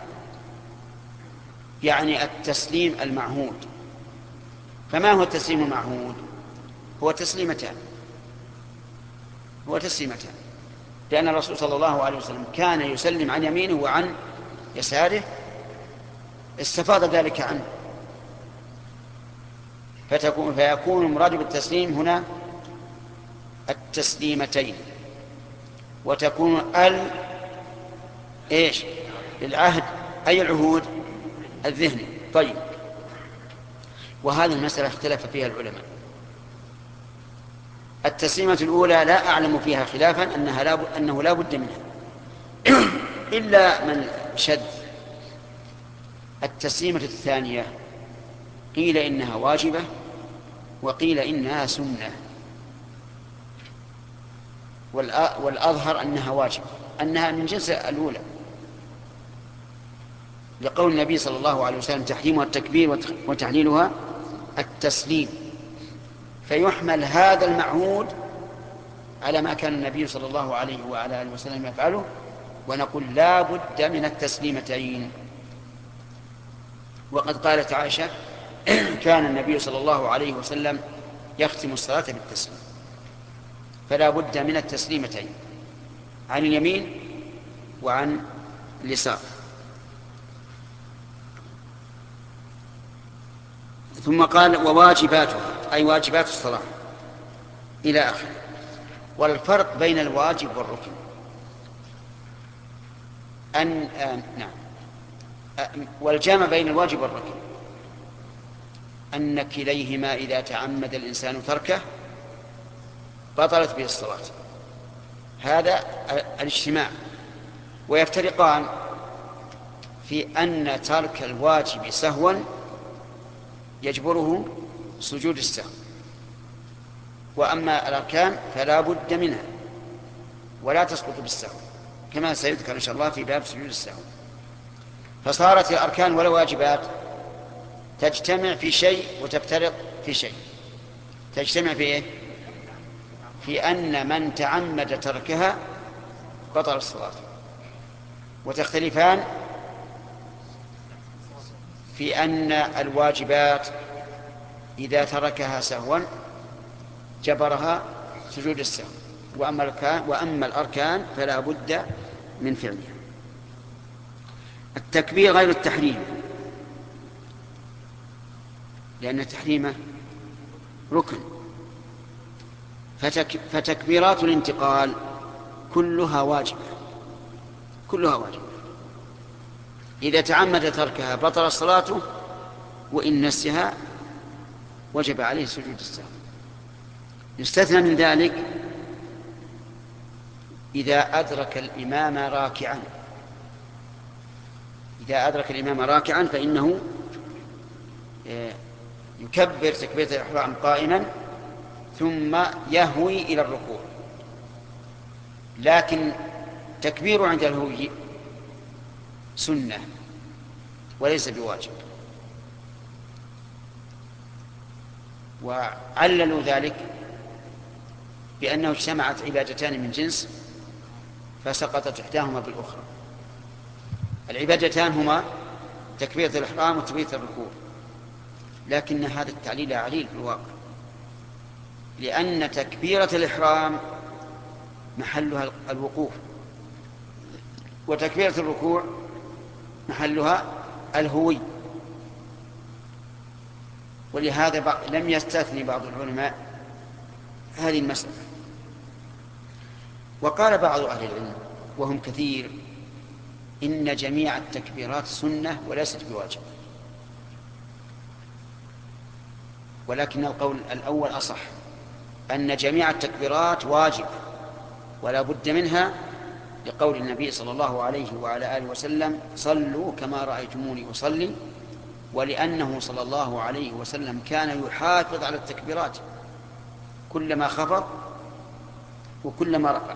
يعني التسليم المعهود. فما هو التسليم المعهود؟ هو تسليمتان هو تسليمتان لأن الرسول صلى الله عليه وسلم كان يسلم عن يمينه وعن يساره، استفاض ذلك عنه، فتكون فيكون المراد بالتسليم هنا التسليمتين، وتكون ال ايش للعهد، أي العهود الذهني. طيب، وهذه المسألة اختلف فيها العلماء. التسليمة الأولى لا أعلم فيها خلافا أنها لا ب... أنه لا بد منها إلا من شد. التسليمة الثانية قيل إنها واجبة وقيل إنها سنة، والأظهر أنها واجبة، أنها من جنس الأولى، لقول النبي صلى الله عليه وسلم تحريمها التكبير وتحليلها التسليم، فيحمل هذا المعهود على ما كان النبي صلى الله عليه وعلى آله وسلم يفعله، ونقول لا بد من التسليمتين. وقد قالت عائشة كان النبي صلى الله عليه وسلم يختم الصلاة بالتسليم، فلا بد من التسليمتين عن اليمين وعن اليسار. ثم قال وواجباتها أي واجبات الصلاة إلى آخره. والفرق بين الواجب والركن أن آه نعم آه والجامع بين الواجب والركن أن كليهما إذا تعمد الإنسان تركه بطلت به الصلاة، هذا الاجتماع. ويفترقان في أن ترك الواجب سهوا يجبره سجود السهو، وأما الأركان فلا بد منها ولا تسقط بالسهو، كما سيذكر إن شاء الله في باب سجود السهو. فصارت الأركان والواجبات تجتمع في شيء وتفترق في شيء. تجتمع في إيه؟ في أن من تعمد تركها بطل الصلاة، وتختلفان في أن الواجبات إذا تركها سهوا جبرها سجود السهو، وأما الأركان, وأما الأركان فلا بد من فعلها. التكبير غير التحريم، لأن التحريم ركن، فتك فتكبيرات الانتقال كلها واجبة كلها واجبة إذا تعمد تركها بطل صلاته، وإن نسيها وجب عليه سجود السهو. يستثنى من ذلك إذا أدرك الإمام راكعا إذا أدرك الإمام راكعا فإنه يكبر تكبيرة الإحرام قائما ثم يهوي إلى الركوع، لكن تكبير عند الهوي سنة وليس بواجب. وعللوا ذلك بأنه اجتمعت عبادتان من جنس فسقطت إحداهما بالأخرى. العبادتان هما تكبيرة الإحرام وتكبيرة الركوع، لكن هذا التعليل عليل في الواقع، لأن تكبيرة الإحرام محلها الوقوف، وتكبيرة الركوع محلها الهوي. ولهذا لم يستثني بعض العلماء هذه المسألة. وقال بعض أهل العلم وهم كثير إن جميع التكبيرات سنة وليست بواجب، ولكن القول الأول أصح، أن جميع التكبيرات واجب ولا بد منها، لقول النبي صلى الله عليه وعلى آله وسلم صلوا كما رأيتموني أصلي، ولأنه صلى الله عليه وسلم كان يحافظ على التكبيرات كلما خفض وكلما رفع.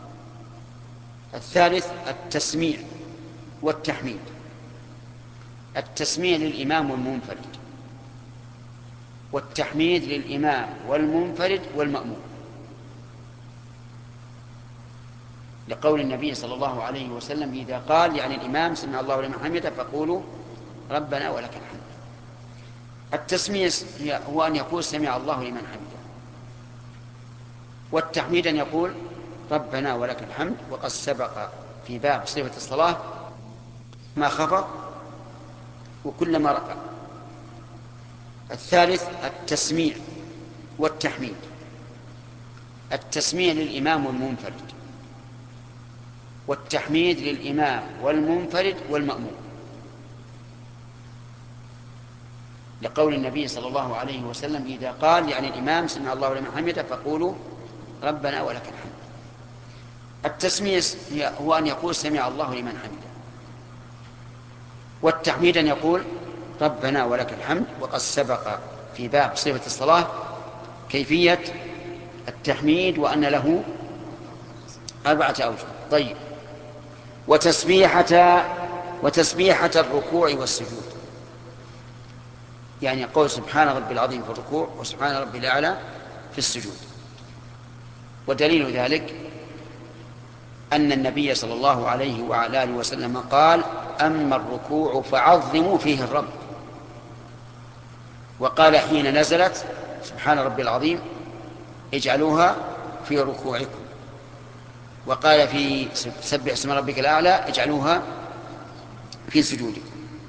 الثالث التسميع والتحميد. التسميع للإمام والمنفرد، والتحميد للإمام والمنفرد والمأموم، لقول النبي صلى الله عليه وسلم إذا قال يعني الإمام سمع الله لمن حمده فقولوا ربنا ولك الحمد. التسميع هو أن يقول سمع الله لمن حمده، والتحميد أن يقول ربنا ولك الحمد، وقد سبق في باب صفة الصلاة ما خفض وكلما رفع. الثالث التسميع والتحميد. التسميع للإمام والمنفرد، والتحميد للإمام والمنفرد والمأموم، لقول النبي صلى الله عليه وسلم إذا قال يعني الإمام سمع الله لمن حمده فقولوا ربنا ولك الحمد. التسميع هو أن يقول سمع الله لمن حمده، والتحميد أن يقول ربنا ولك الحمد، وقد سبق في باب صفة الصلاة كيفية التحميد وأن له أربعة أوجه. طيب، وتسبيحة وتسبيحة الركوع والسجود، يعني يقول سبحان ربي العظيم في الركوع وسبحان ربي الأعلى في السجود. ودليل ذلك أن النبي صلى الله عليه وعلى آله وسلم قال أما الركوع فعظموا فيه الرب، وقال حين نزلت سبحان ربي العظيم اجعلوها في ركوعكم، وقال في سبح اسم ربك الأعلى اجعلوها في سجودكم.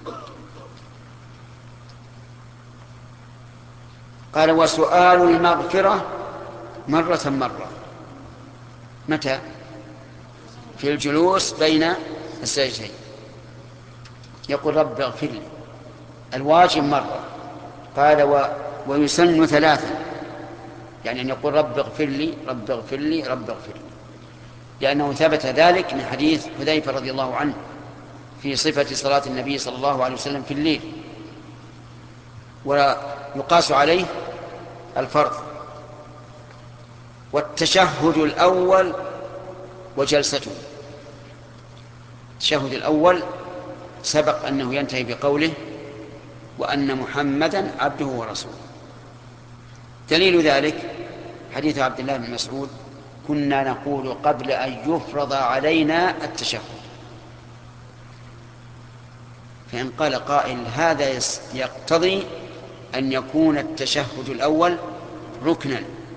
قال وسؤال المغفرة مرة مرة. متى؟ في الجلوس بين السجدتين يقول رب اغفر لي، الواجب مرة. قال و... ويسن ثلاثا، يعني أن يقول رب اغفر لي رب اغفر لي رب اغفر لي، لأنه ثبت ذلك من حديث حذيفة رضي الله عنه في صفة صلاة النبي صلى الله عليه وسلم في الليل، ويقاس عليه الفرض. والتشهد الأول وجلسته. التشهد الأول سبق أنه ينتهي بقوله وأن محمدا عبده ورسوله. دليل ذلك حديث عبد الله بن مسعود كنا نقول قبل أن يفرض علينا التشهد، فإن قال قائل هذا يقتضي أن يكون التشهد الأول ركنا،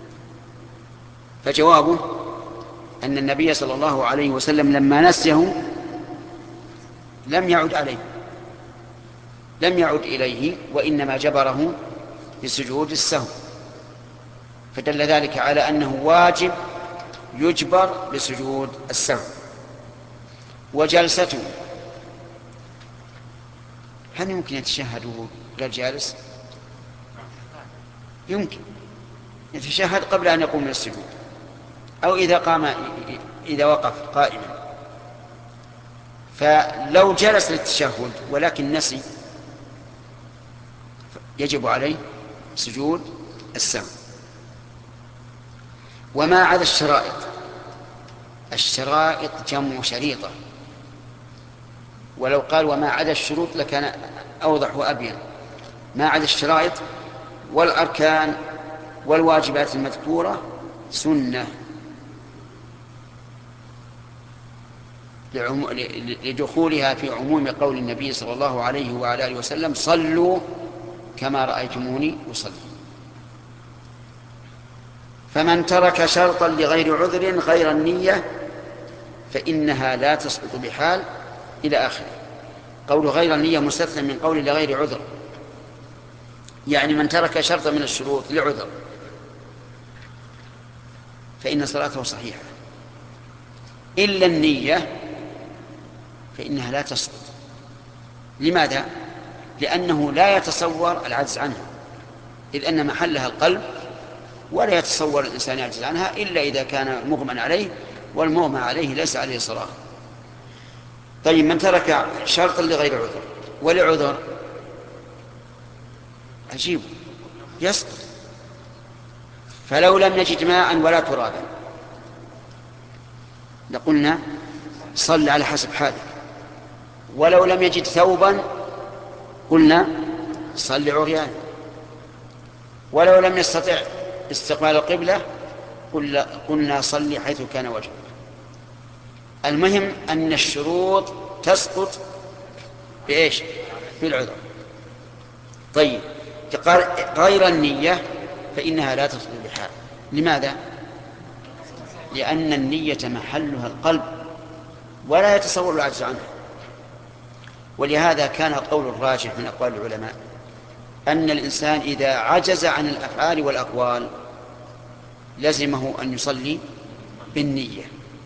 فجوابه أن النبي صلى الله عليه وسلم لما نسيه لم يعد عليه لم يعد إليه وإنما جبره بسجود السهو، فدل ذلك على أنه واجب يجبر بسجود السهو. وجلسته، هل يمكن يتشهد غير جالس؟ يمكن يتشهد قبل أن يقوم من السجود، أو إذا قام إذا وقف قائما. فلو جلس للتشهد ولكن نسي يجب عليه سجود السهو. وما عدا الشرائط، الشرائط جمع شريطة، ولو قال وما عدا الشروط لكان أوضح وأبين. ما عدا الشرائط والأركان والواجبات المذكورة سنة لدخولها في عموم قول النبي صلى الله عليه وعلى آله وسلم صلوا كما رأيتموني أصلي. فمن ترك شرطا لغير عذر غير النية فإنها لا تسقط بحال إلى آخره. قول غير النية مستثنى من قول لغير عذر، يعني من ترك شرطا من الشروط لعذر فإن صلاته صحيحة، إلا النية فإنها لا تسقط. لماذا؟ لأنه لا يتصور العجز عنها، إذ أن محلها القلب، ولا يتصور الإنسان يعجز عنها إلا إذا كان مغمى عليه، والمغمى عليه ليس عليه صلاة. طيب من ترك شرطا لغير عذر ولعذر عجيب يسقط. فلو لم نجد ماء ولا ترابا لقلنا صل على حسب حالك، ولو لم يجد ثوبا قلنا صل عريان، ولو لم يستطع استقبال القبلة قلنا صل حيث كان وجهك. المهم أن الشروط تسقط بإيش؟ بالعذر. طيب غير النية فإنها لا تسقط بحال. لماذا؟ لأن النية محلها القلب ولا يتصور العجز عنها. ولهذا كان القول الراجح من أقوال العلماء أن الإنسان إذا عجز عن الأفعال والأقوال لزمه أن يصلي بالنية،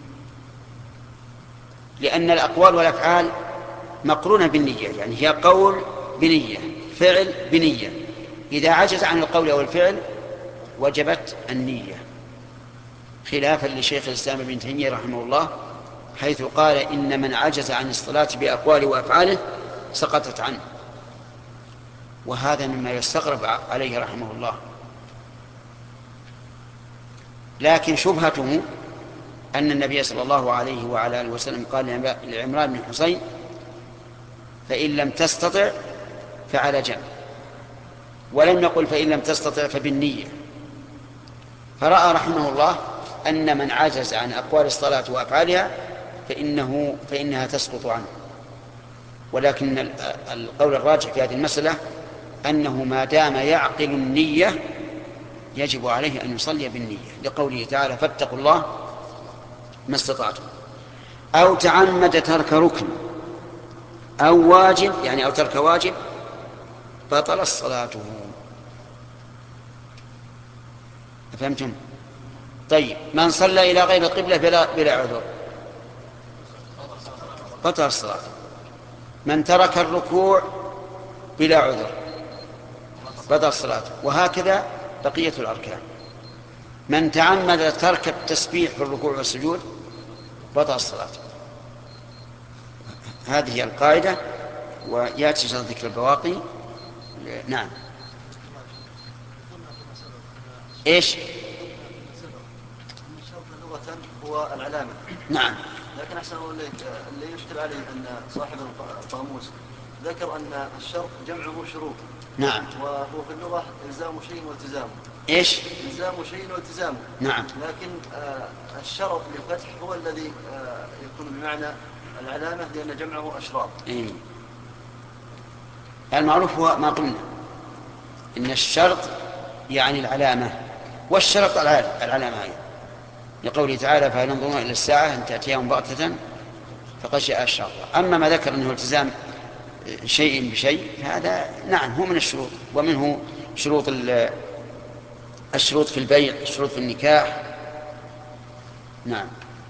لأن الأقوال والأفعال مقرونة بالنية، يعني هي قول بنية، فعل بنية. إذا عجز عن القول أو الفعل وجبت النية، خلافا لشيخ الإسلام ابن تيمية رحمه الله حيث قال إن من عجز عن الصلاة بأقواله وأفعاله سقطت عنه، وهذا مما يستغرب عليه رحمه الله. لكن شبهته أن النبي صلى الله عليه وعلى آله وسلم قال لعمران بن حسين فإن لم تستطع فعلى جنب، ولم يقل فإن لم تستطع فبالنية. فرأى رحمه الله أن من عجز عن أقوال الصلاة وأفعالها فإنه فإنها تسقط عنه. ولكن القول الراجح في هذه المسألة أنه ما دام يعقل النية يجب عليه أن يصلي بالنية، لقوله تعالى فاتقوا الله ما استطعتم. أو تعمد ترك ركن أو واجب، يعني أو ترك واجب بطل صلاته. فهمتم؟ طيب من صلى إلى غير القبلة بلا, بلا عذر بطل الصلاة. من ترك الركوع بلا عذر بطل الصلاة، وهكذا بقية الأركان. من تعمد ترك التسبيح في الركوع والسجود بطل الصلاة. هذه هي القاعدة، ويأتي شرط ذكر البواقي. نعم. إيش؟ الشرط لغة هو العلامة. نعم. لكن أحسن اللي يشكل عليه أن صاحب القاموس ذكر أن الشرط جمعه شروط. نعم. وهو في اللغة إلزام شيء والتزامه. إيش؟ إلزام شيء والتزامه. نعم. لكن آه الشرط للفتح هو الذي آه يكون بمعنى العلامة، لأن جمعه أشراط. إيه. المعروف هو ما قلنا إن الشرط يعني العلامة، والشرط العلامة أيضا، لقوله تعالى فهل ينظرون إلى الساعة أن تأتيهم بغتة فقد جاء الشرط. أما ما ذكر أنه التزام شيء بشيء هذا نعم هو من الشروط، ومنه شروط الشروط في البيع، الشروط في النكاح. نعم.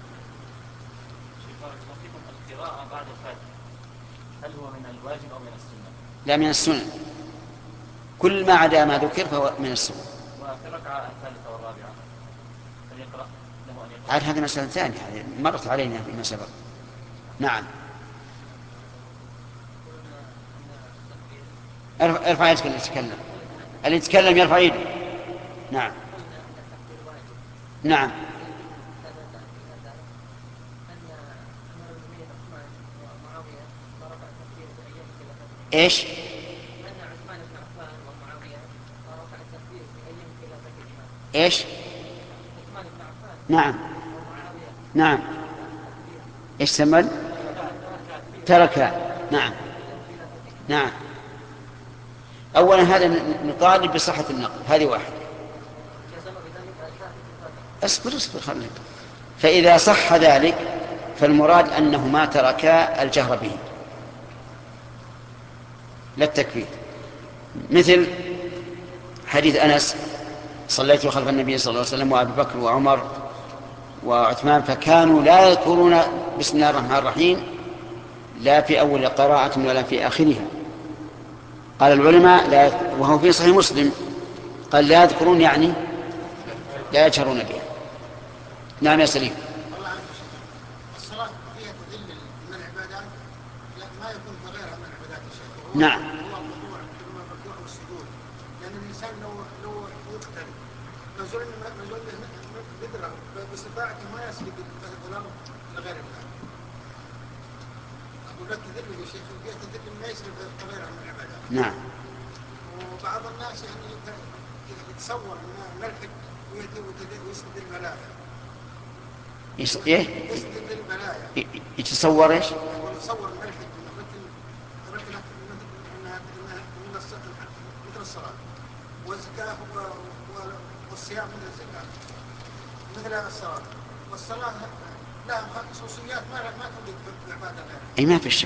القراءة بعد الفاتحة هل هو من الواجب أو من السنة؟ لا، من السنة. كل ما عدا ما ذكر فهو من السنة. وفي الركعة الثالثة والرابعة فليقرأ له أن يقرأ. عاد هذه مسألة ثانية مرت علينا فيما سبق. نعم. ارفع يدك اللي يتكلم، اللي يتكلم يرفع يده. نعم. نعم. ايش؟ ايش؟ نعم. نعم. ايش سمى؟ ترك. نعم. نعم. اولا هذا نطالب بصحة النقل، هذه واحد. اصبر اصبر خليك. فإذا صح ذلك فالمراد أنه ما ترك الجهر به لا التكبير. مثل حديث أنس: صليت خلف النبي صلى الله عليه وسلم وأبي بكر وعمر وعثمان فكانوا لا يذكرون بسم الله الرحمن الرحيم لا في أول قراءة ولا في آخرها. قال العلماء لا يذكر، وهو في صحيح مسلم قال لا يذكرون يعني لا يجهرون بها. نعم يا سليم. الصلاة فيها تدل من العبادات ما يكون غيرها من العبادات يا شيخ. نعم. هو الركوع الركوع والسجود، لأن الإنسان لو لو يقتل نزول نزول بدرة باستطاعته ما يسجد الأرض لغير الله. أقول لك تدل يا شيخ فيها تدل ما يسجد غيرها من العبادات. نعم. وبعض الناس يعني يتصور أن ملحد ويسجد الملائكة. يس... إيه؟ يسجد الملائكة. يتصور إيش؟ يتصور ملحد مثل مثل من مثل الصلاة والزكاة والصيام من الزكاة مثل الصلاة والصلاة لها خصوصيات ما ما توجد في العبادة غيرها. أي ما في شك.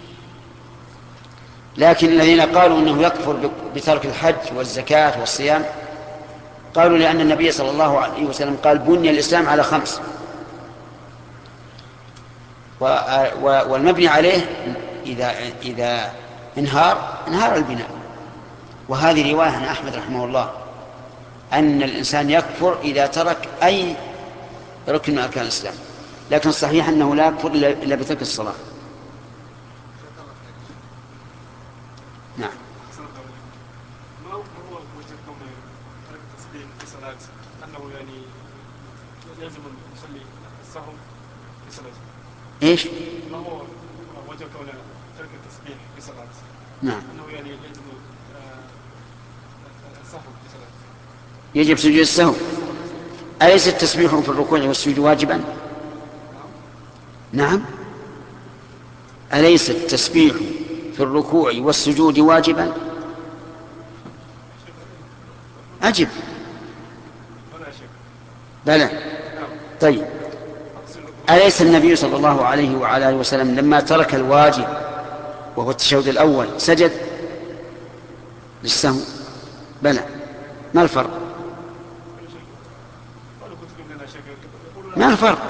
لكن الذين قالوا أنه يكفر بترك الحج والزكاة والصيام قالوا لأن النبي صلى الله عليه وسلم قال بني الإسلام على خمس، والمبني عليه إذا إذا انهار انهار البناء. وهذه رواية عن أحمد رحمه الله أن الإنسان يكفر إذا ترك أي ركن من أركان الإسلام، لكن الصحيح أنه لا يكفر إلا بترك الصلاة. نعم. ما هو وجهكم ترك التسبيح في صلاة أنه يعني يجب أن يصلي السهو في صلاة؟ إيش؟ ما هو وجهكم ترك التسبيح في صلاة؟ نعم. أنه يعني يجب السهو في صلاة. يجب سجود السهو. أليس التسبيح في الركوع والسجود واجبا؟ نعم. أليس التسبيح في الركوع والسجود واجبا؟ أجب. بلى. طيب، أليس النبي صلى الله عليه وعلى آله وسلم لما ترك الواجب وهو التشهد الأول سجد للسهو؟ بلى. ما الفرق؟ ما الفرق؟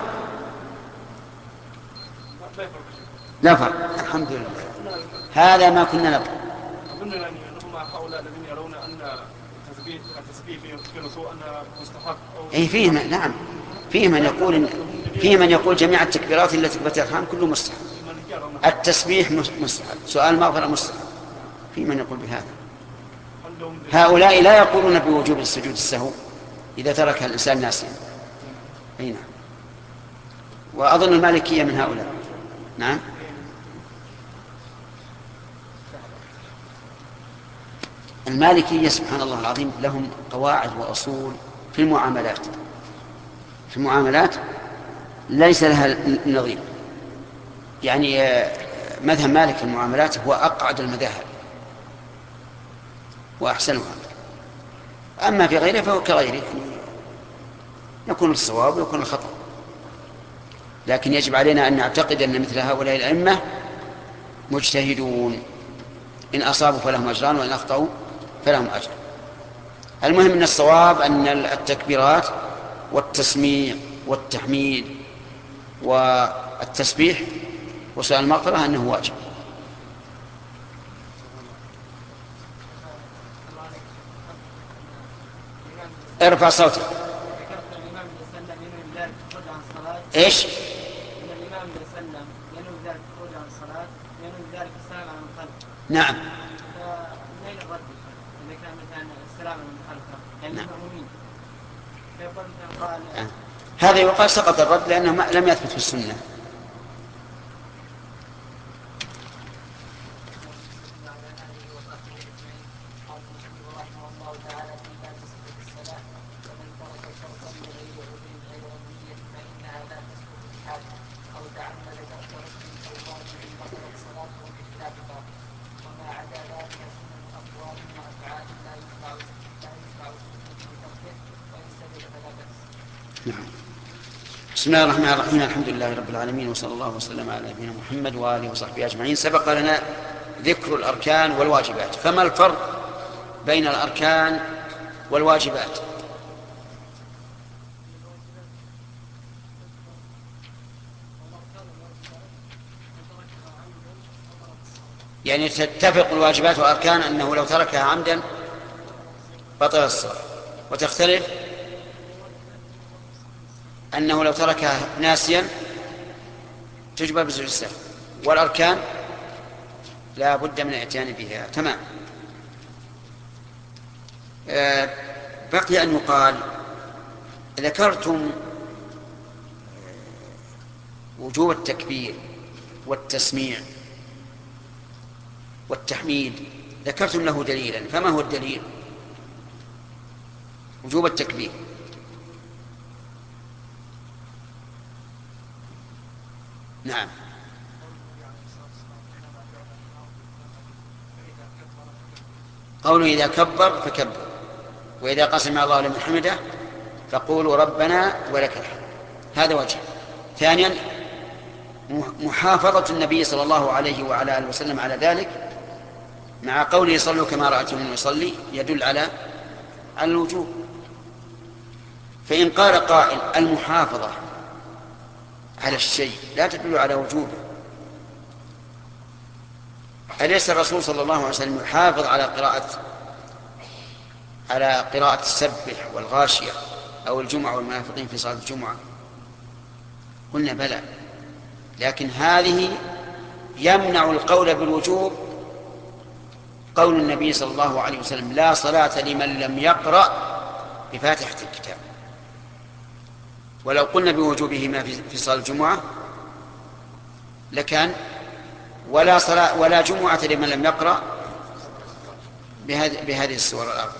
لا فرق. الحمد لله. هذا ما كنا نبغى. أظن يعني أنهم هؤلاء الذين يرون أن التسبيح التسبيح في الركوع أنه مستحب. أي فيه من نعم فيه من يقول إن فيه من يقول جميع التكبيرات التي تكبيرة الإحرام كله مستحب. التسبيح مستحب، سؤال المغفرة مستحب. في من يقول بهذا. هؤلاء لا يقولون بوجوب السجود السهو إذا تركها الإنسان ناسيا. أي نعم. وأظن المالكية من هؤلاء. نعم. المالكية سبحان الله العظيم لهم قواعد وأصول في المعاملات في المعاملات ليس لها نظير. يعني مذهب مالك في المعاملات هو أقعد المذاهب وأحسنها. أما في غيره فهو كغيره، يعني يكون الصواب ويكون الخطأ. لكن يجب علينا أن نعتقد أن مثل هؤلاء الأئمة مجتهدون، إن أصابوا فلهم أجران وإن أخطأوا فلهم أجر. المهم أن الصواب أن التكبيرات والتسميع والتحميد والتسبيح وسؤال المغفرة أنه واجب. ارفع صوتك. ايش؟ ان الامام اذا سلم ينوي ذلك الخروج عن الصلاه ينوي ذلك السلام على من خلفه. نعم. فلين الرد اذا كان مثلا السلام على من خلفه يعني نعم. المأمومين فيقول مثلا قال آه. هذا يقال سقط الرد لأنه لم يثبت في السنة. بسم الله الرحمن الرحيم. الحمد لله رب العالمين، وصلى الله وسلم على نبينا محمد وآله وصحبه أجمعين. سبق لنا ذكر الأركان والواجبات، فما الفرق بين الأركان والواجبات. يعني تتفق الواجبات والأركان أنه لو تركها عمدا بطل الصلاة، وتختلف أنه لو تركها ناسيا تجبر بسجود السهو، والأركان لا بد من الاتيان بها. تمام. آه بقي أن يقال: ذكرتم وجوب التكبير والتسميع والتحميد، ذكرتم له دليلا، فما هو الدليل؟ وجوب التكبير. نعم. قوله إذا كبر فكبر، وإذا قسم مع الله لمن حمده فقولوا ربنا ولك الحمد. هذا وجه. ثانيا محافظة النبي صلى الله عليه وعلى آله وسلم على ذلك، مع قوله صلوا كما رأيتموني يصلي، يدل على على الوجوب. فإن قال قائل: المحافظة على الشيء لا تدل على وجوبه، أليس الرسول صلى الله عليه وسلم يحافظ على قراءة على قراءة السبح والغاشية أو الجمعة والمنافقين في صلاة الجمعة؟ قلنا بلى، لكن هذه يمنع القول بالوجوب قول النبي صلى الله عليه وسلم: لا صلاة لمن لم يقرأ بفاتحة الكتاب. ولو قلنا بوجوبهما في صلاة الجمعة لكان ولا صلاة ولا جمعة لمن لم يقرأ بهذه السور الأربع.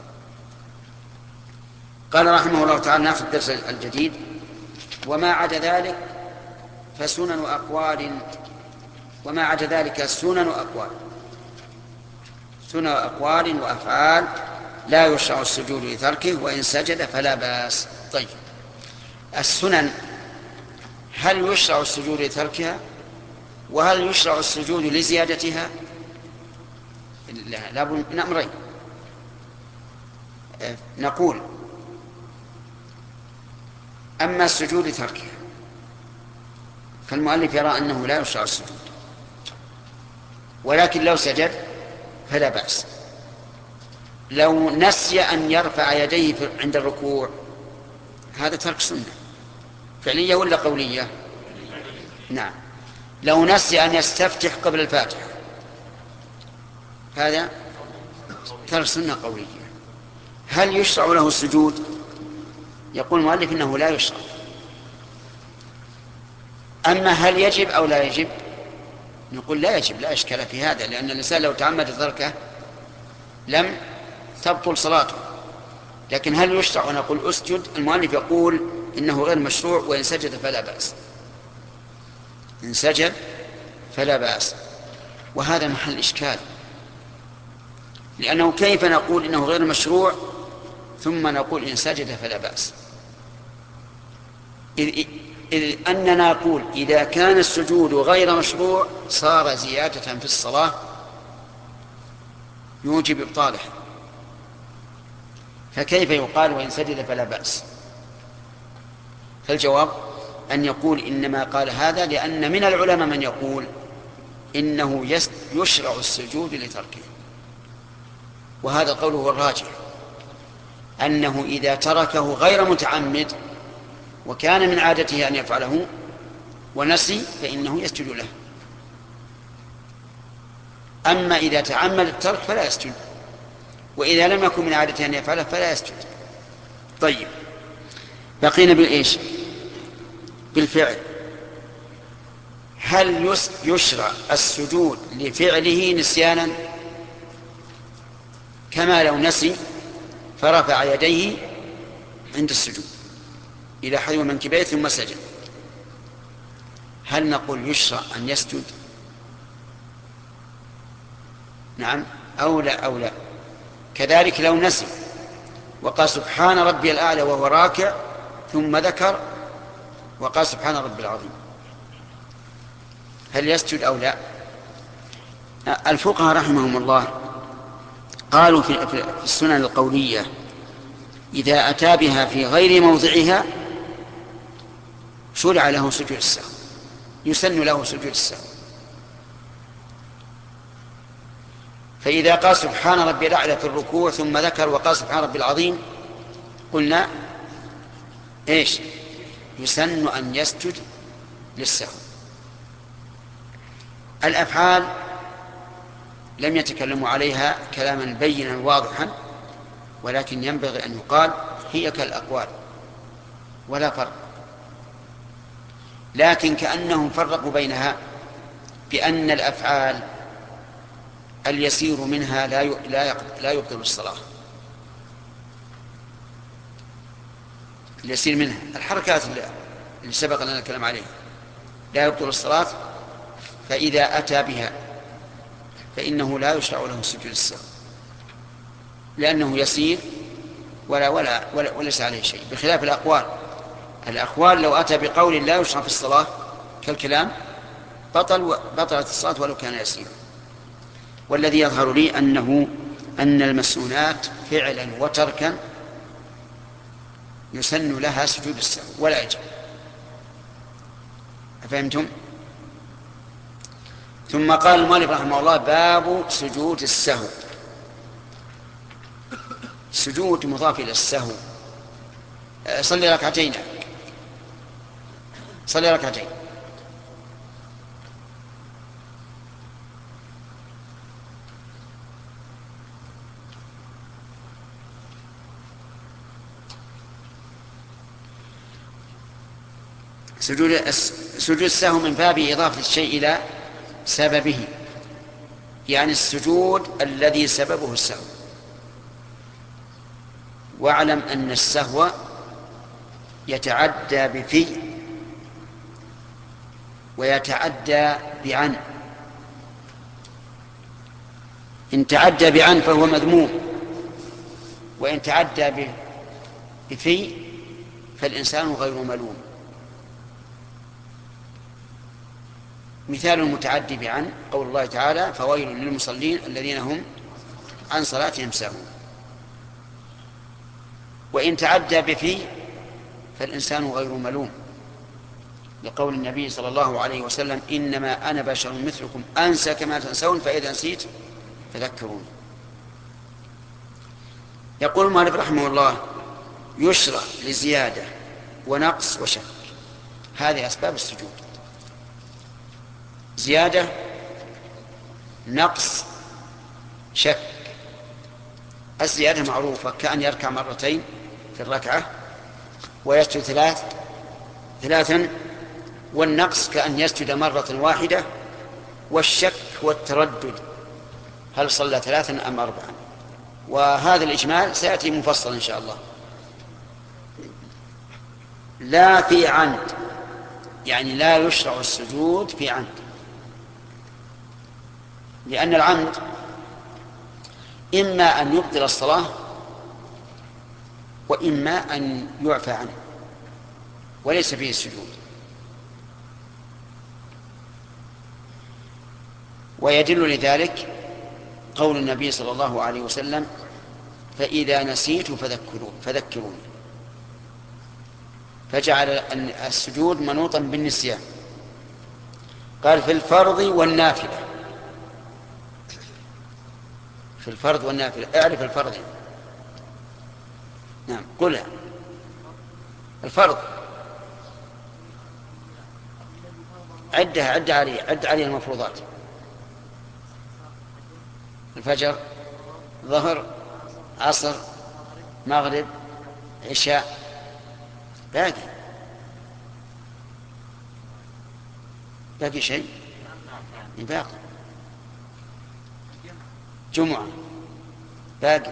قال رحمه الله تعالى في الدرس الجديد: وما عدا ذلك فسنن أقوال وما عدا ذلك سنن أقوال سنن أقوال وأفعال لا يشرع السجود لتركه، وإن سجد فلا بأس. طيب، السنن هل يشرع السجود لتركها؟ وهل يشرع السجود لزيادتها؟ لا بد من أمرين. نقول: أما السجود لتركها فالمؤلف يرى أنه لا يشرع السجود، ولكن لو سجد فلا بأس. لو نسي أن يرفع يديه عند الركوع هذا ترك سنة فعلية ولا قولية؟ نعم. لو نسي أن يستفتح قبل الفاتحة هذا ترك سنة قولية. هل يشرع له السجود؟ يقول المؤلف إنه لا يشرع. أما هل يجب أو لا يجب؟ نقول لا يجب، لا إشكال في هذا، لأن الإنسان لو تعمد تركه لم تبطل صلاته. لكن هل يشرع ونقول أسجد؟ المؤلف يقول إنه غير مشروع، وإن سجد فلا بأس. إن سجد فلا بأس. وهذا محل إشكال، لأنه كيف نقول إنه غير مشروع ثم نقول إن سجد فلا بأس؟ إذ, إذ أننا نقول إذا كان السجود غير مشروع صار زيادة في الصلاة يوجب إبطاله، فكيف يقال وإن سجد فلا بأس؟ فالجواب أن يقول إنما قال هذا لأن من العلماء من يقول إنه يشرع السجود لتركه، وهذا قوله هو الراجح، أنه إذا تركه غير متعمد وكان من عادته أن يفعله ونسي فإنه يسجد له. أما إذا تعمد الترك فلا يسجد، وإذا لم يكن من عادته أن يفعله فلا يسجد. طيب، بقينا بالإيش؟ بالفعل. هل يشرع السجود لفعله نسيانا كما لو نسي فرفع يديه عند السجود إلى حذو منكبيه ثم سجد؟ هل نقول يشرع أن يسجد؟ نعم أو لا أو لا. كذلك لو نسي وقال سبحان ربي الأعلى وهو راكع ثم ذكر وقال سبحان ربي العظيم، هل يسجد أو لا؟ الفقهاء رحمهم الله قالوا في السنن القولية إذا أتى بها في غير موضعها شرع له سجود السهو، يسن له سجود السهو. فإذا قال سبحان ربي الأعلى في الركوع ثم ذكر وقال سبحان ربي العظيم قلنا إيش؟ يسن أن يسجد للسهو. الأفعال لم يتكلموا عليها كلاما بينا واضحا، ولكن ينبغي أن يقال هي كالأقوال ولا فرق، لكن كأنهم فرقوا بينها بأن الأفعال اليسير منها لا لا لا يبطل الصلاة. اليسير منها الحركات اللي سبق لنا الكلام عليها لا يبطل الصلاة، فإذا أتى بها فإنه لا يشرع له سجود السهو لأنه يسير ولا ولا ولا وليس عليه شيء، بخلاف الأقوال. الأقوال لو أتى بقول لا يشرع في الصلاة كالكلام بطل بطلت الصلاة ولو كان يسيرا. والذي يظهر لي أنه أن المسنونات فعلا وتركا يسن لها سجود السهو ولا يجب. أفهمتم؟ ثم قال المؤلف رحمه الله باب سجود السهو. سجود مضاف إلى السهو. صلي ركعتين صلي ركعتين سجود سجود السهو من باب إضافة الشيء إلى سببه، يعني السجود الذي سببه السهو. واعلم أن السهو يتعدى بفي ويتعدى بعن. إن تعدى بعن فهو مذموم، وإن تعدى بفي فالإنسان غير ملوم. مثال المتعدي بعن قول الله تعالى فويل للمصلين الذين هم عن صلاتهم ساهون. وإن تعدى بفي فالإنسان غير ملوم، لقول النبي صلى الله عليه وسلم إنما أنا بشر مثلكم أنسى كما تنسون فإذا نسيت فذكروني. يقول المؤلف رحمه الله يشرع لزيادة ونقص وشك، هذه أسباب السجود: زيادة، نقص، شك. الزيادة معروفة كأن يركع مرتين في الركعة ويسجد ثلاث ثلاثا، والنقص كأن يسجد مرة واحدة، والشك والتردد هل صلى ثلاثا أم أربعا. وهذا الإجمال سيأتي مفصل إن شاء الله. لا في عمد، يعني لا يشرع السجود في عمد، لأن العمد إما أن يبطل الصلاة وإما أن يعفى عنه وليس فيه السجود. ويدل لذلك قول النبي صلى الله عليه وسلم فإذا نسيت فذكرون فذكروني، فجعل السجود منوطا بالنسيان. قال في الفرض والنافلة، في الفرض والنافلة. اعرف الفرض. نعم قلها. الفرض عدها عد عليه عد عليه المفروضات: الفجر، ظهر، عصر، مغرب، عشاء. باقي باقي شيء؟ باقي جمعة، باقي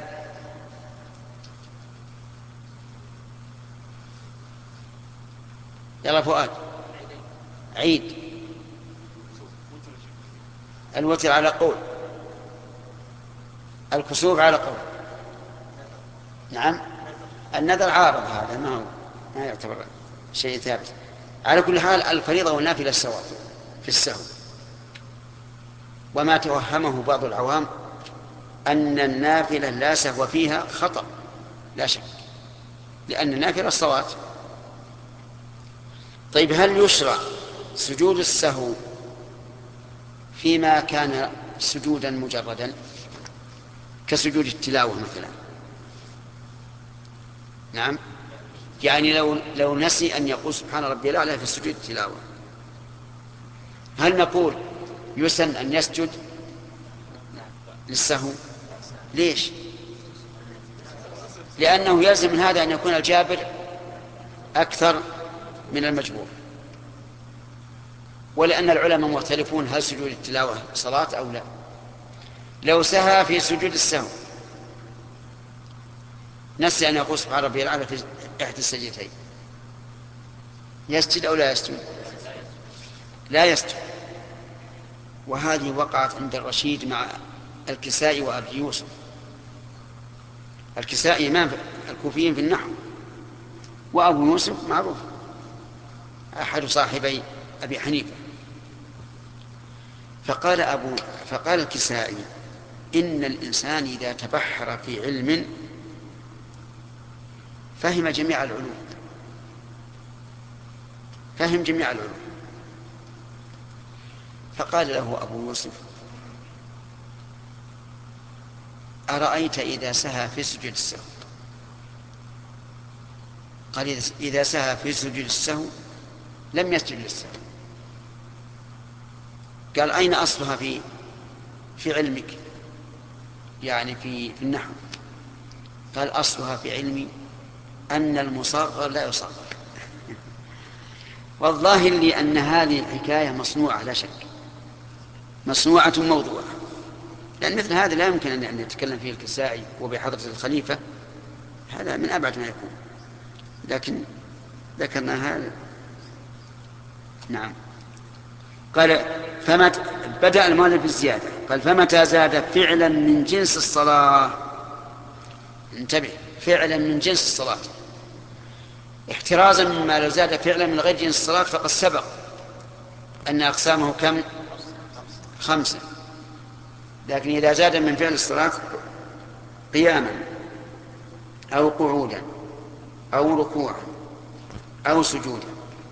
يلا فؤاد. عيد، الوتر على قول، الكسوف على قول. نعم النذر عارض، هذا ما هو ما يعتبر شيء ثابت. على كل حال الفريضة والنافلة سواء في السهو. وما توهمه بعض العوام أن النافلة لا سهو فيها خطأ، لا شك، لأن النافلة الصلاة. طيب هل يشرع سجود السهو فيما كان سجودا مجردا كسجود التلاوة مثلا؟ نعم، يعني لو لو نسي أن يقول سبحان ربي الأعلى في سجود التلاوة، هل نقول يسن أن يسجد للسهو؟ ليش؟ لأنه يلزم من هذا أن يكون الجابر أكثر من المجبور، ولأن العلماء مختلفون هل سجود التلاوة صلاة أو لا. لو سهى في سجود السهو نسي أن يقول سبحان ربي الأعلى في إحدى السجدتين، يسجد أو لا يسجد؟ لا يسجد. وهذه وقعت عند الرشيد مع الكسائي وأبي يوسف. الكسائي إمام الكوفيين في النحو، وأبو يوسف معروف أحد صاحبي أبي حنيفة. فقال أبو فقال الكسائي إن الإنسان إذا تبحر في علم فهم جميع العلوم، فهم جميع العلوم. فقال له أبو يوسف أرأيت إذا سهى في سجود السهو؟ قال إذا سهى في سجود السهو لم يسجد للسهو. قال أين أصلها في في علمك؟ يعني في في النحو. قال أصلها في علمي أن المصغر لا يصغر. والله لي أن هذه الحكاية مصنوعة لا شك، مصنوعة موضوعة، لأن مثل هذا لا يمكن أن يتكلم فيه الكسائي وبحضرة الخليفة، هذا من أبعد ما يكون، لكن ذكرنا هذا. نعم. قال فمت بدأ المؤلف بالزيادة، قال فمتى زاد فعلا من جنس الصلاة، انتبه، فعلا من جنس الصلاة، احترازا مما لو زاد فعلا من غير جنس الصلاة فقد سبق أن أقسامه كم؟ خمسة. لكن إذا زاد من فعل الصلاة قياما أو قعودا أو ركوعا أو سجودا،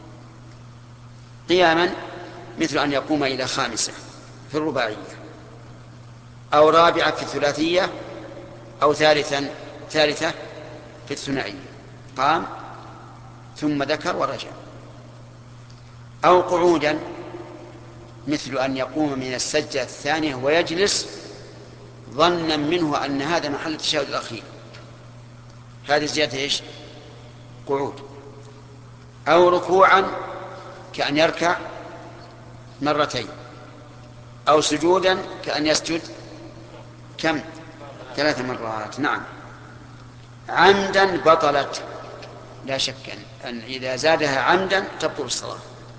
قياما مثل أن يقوم إلى خامسة في الرباعية، أو رابعة في الثلاثية، أو ثالثا ثالثة في الثنائية، قام ثم ذكر ورجع. أو قعودا مثل أن يقوم من السجدة الثانية ويجلس ظنا منه أن هذا محل التشهد الأخير، هذه زيادة إيش؟ قعود. أو ركوعا كأن يركع مرتين، أو سجودا كأن يسجد كم؟ ثلاث مرات. نعم. عمدا بطلت، لا شك أن إذا زادها عمدا تبطل الصلاة.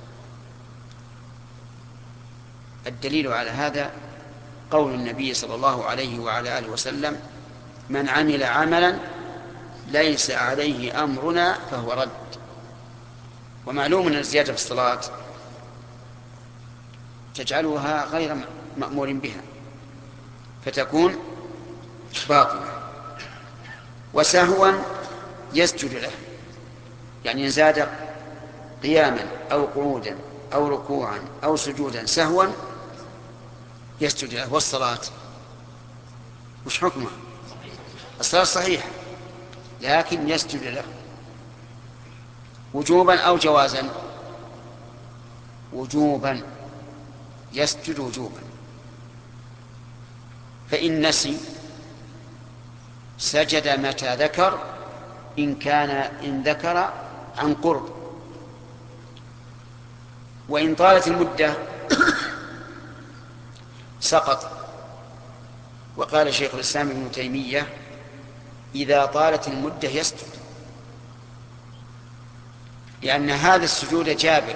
الدليل على هذا قول النبي صلى الله عليه وعلى آله وسلم من عمل عملا ليس عليه أمرنا فهو رد. ومعلوم أن الزيادة في الصلاة تجعلها غير مأمور بها فتكون باطلة. وسهوا يسجد له، يعني إن زاد قياما أو قعودا أو ركوعا أو سجودا سهوا يسجد له. والصلاة مش حكمه؟ الصلاة صحيحة لكن يسجد له وجوبا أو جوازا؟ وجوبا، يسجد وجوبا. فإن نسي سجد متى ذكر، إن كان إن ذكر عن قرب. وإن طالت المدة سقط. وقال شيخ الإسلام ابن تيمية إذا طالت المدة يسجد، لأن هذا السجود جابر،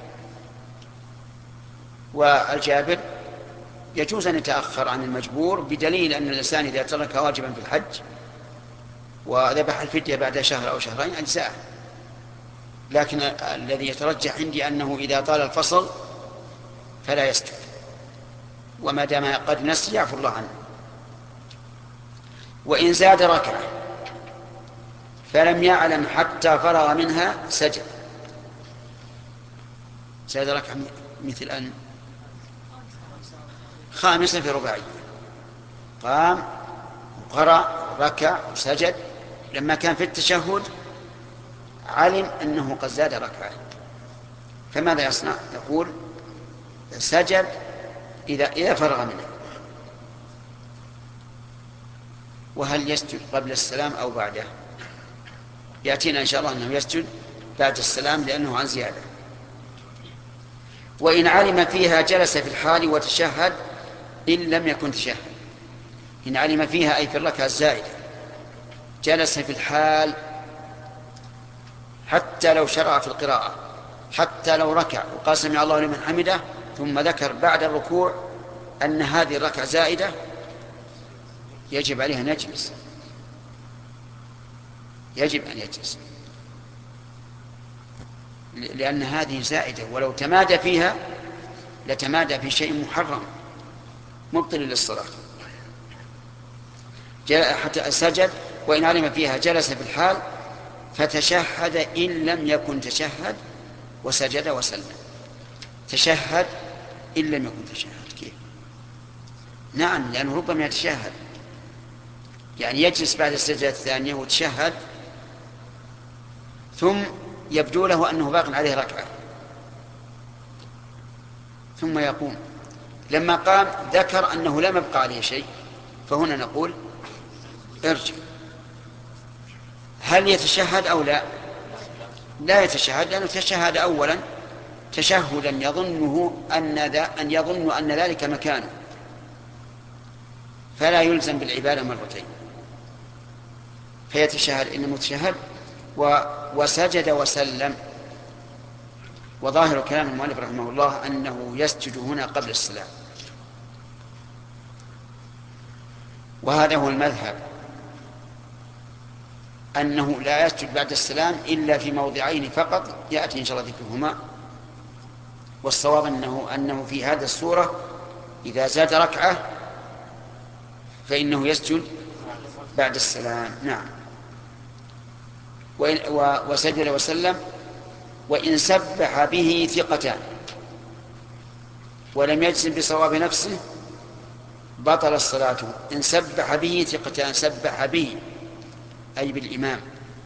والجابر يجوز أن يتأخر عن المجبور، بدليل أن الإنسان إذا ترك واجبا في الحج وذبح الفدية بعد شهر أو شهرين أجزاءه. لكن الذي يترجح عندي أنه إذا طال الفصل فلا يسجد، وما دام قد نسي يعفو الله عنه. وإن زاد ركعة فلم يعلم حتى فرغ منها سجد. سجد ركعة مثل أن خامسة في رباعية، قام وقرأ ركع وسجد. لما كان في التشهد علم أنه قد زاد ركعة، فماذا يصنع؟ يقول سجد إذا إذا فرغ منها. وهل يسجد قبل السلام أو بعده؟ يأتينا إن شاء الله أنه يسجد بعد السلام لأنه عن زيادة. وإن علم فيها جلس في الحال وتشهد إن لم يكن تشهد. إن علم فيها أي في الركعة الزائدة جلس في الحال حتى لو شرع في القراءة، حتى لو ركع وقال سمع الله لمن حمده ثم ذكر بعد الركوع أن هذه الركعة زائدة، يجب عليه أن يجلس، يجب أن يجلس، لأن هذه زائدة، ولو تمادى فيها لتمادى في شيء محرم مبطل للصلاة. حتى سجد وإن علم فيها جلس في الحال فتشهد إن لم يكن تشهد وسجد وسلم. تشهد إن لم يكن تشهد كيف؟ نعم، لأنه ربما يتشهد، يعني يجلس بعد السجدة الثانية وتشهد ثم يبدو له أنه باق عليه ركعة ثم يقوم. لما قام ذكر أنه لم يبقى عليه شيء، فهنا نقول ارجع. هل يتشهد أو لا؟ لا يتشهد، لأنه تشهد أولا تشهدا يظنه أن, أن يظن أن ذلك مكانه، فلا يلزم بالعبادة مرتين، فيتشهد إنه متشهد وسجد وسلم. وظاهر كلام المؤلف رحمه الله أنه يسجد هنا قبل السلام، وهذا هو المذهب، أنه لا يسجد بعد السلام إلا في موضعين فقط يأتي إن شاء الله ذكرهما. والصواب أنه, أنه في هذه الصورة إذا زاد ركعة فإنه يسجد بعد السلام. نعم. وسجد وسلم. وإن سبح به ثقتان ولم يجزم بصواب نفسه بطل الصلاة. إن سبح به ثقتان، سبح به أي بالإمام،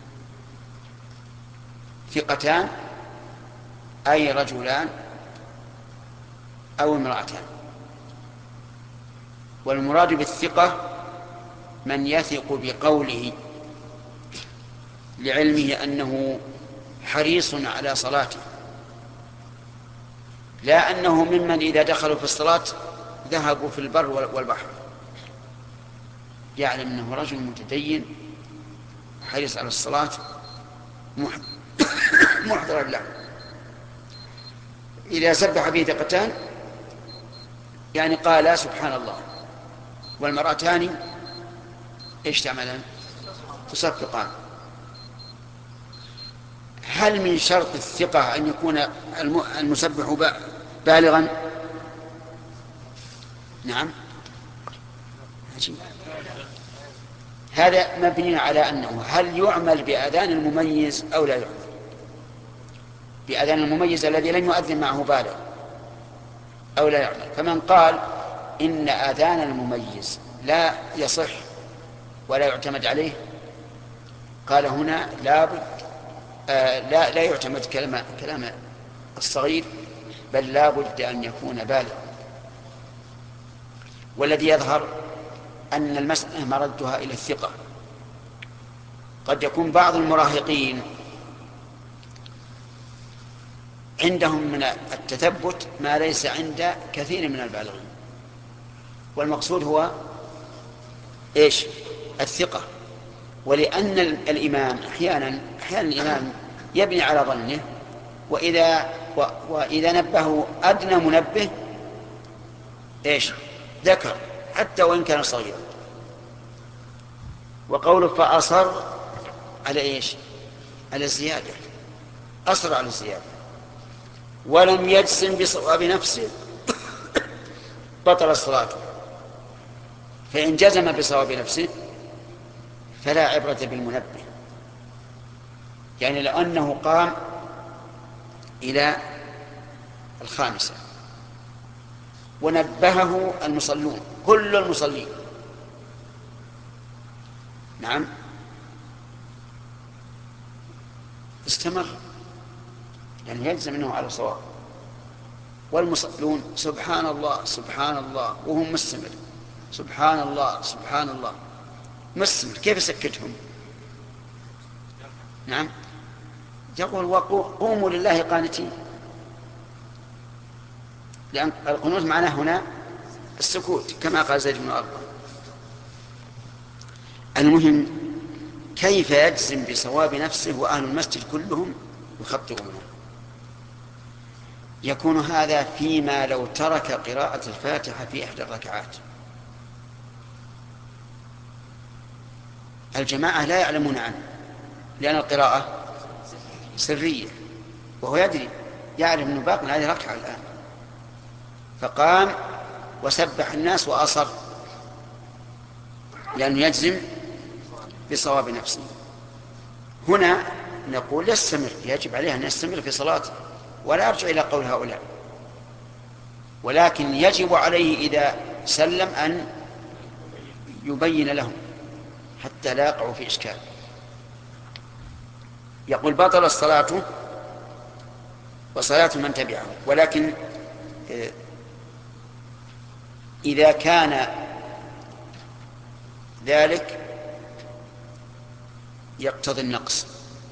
ثقتان أي رجلان أو امرأتان. والمراد بالثقة من يثق بقوله لعلمه أنه حريص على صلاته، لا أنه ممن إذا دخلوا في الصلاة ذهبوا في البر والبحر، يعلم أنه رجل متدين حريص على الصلاة محضر له. إذا سبح به ثقتان يعني قال سبحان الله، والمرأتان إيش تعملان؟ تصفقان. هل من شرط الثقة أن يكون المسبح بالغا؟ نعم. هذا مبني على أنه هل يعمل بأذان المميز أو لا يعمل بأذان المميز الذي لم يؤذن معه بالغ أو لا يعمل. فمن قال إن أذان المميز لا يصح ولا يعتمد عليه، قال هنا لا بد آه لا لا يعتمد كلام كلام الصغير، بل لا بد أن يكون بالغ. والذي يظهر أن المسألة مردها إلى الثقة. قد يكون بعض المراهقين عندهم من التثبت ما ليس عند كثير من البالغين، والمقصود هو إيش؟ الثقة. ولأن الإمام أحيانا أحيانا الإمام يبني على ظنه، وإذا و وإذا نبهه أدنى منبه إيش؟ ذكر حتى وإن كان صغيرا. وقوله فأصر على إيش؟ على الزيادة، أصر على الزيادة ولم يجزم بصواب نفسه بطل الصلاة. فإن جزم بصواب نفسه فلا عبرة بالمنبه، يعني لو أنه قام إلى الخامسة ونبهه المصلون كل المصلين، نعم، استمر، يعني يلزم أنه على صواب. والمصلون سبحان الله سبحان الله وهم مستمر، سبحان الله سبحان الله مستمر، كيف يسكتهم؟ نعم، يقول وقوموا لله قانتين، لأن القنوت معناه هنا السكوت كما قال زيد بن أرقم. المهم كيف يجزم بصواب نفسه وأهل المسجد كلهم يخطئونه؟ يكون هذا فيما لو ترك قراءة الفاتحة في إحدى الركعات. الجماعة لا يعلمون عنه لأن القراءة سرية، وهو يدري يعرف أنه باق هذه ركعة الآن، فقام وسبح الناس وأصر لأنه يجزم بصواب نفسه. هنا نقول يستمر، يجب عليه أن يستمر في صلاته ولا يرجع إلى قول هؤلاء، ولكن يجب عليه إذا سلم أن يبين لهم حتى لا يقعوا في إشكال. يقول بطل الصلاة وصلاة من تبعه، ولكن إذا كان ذلك يقتضي النقص،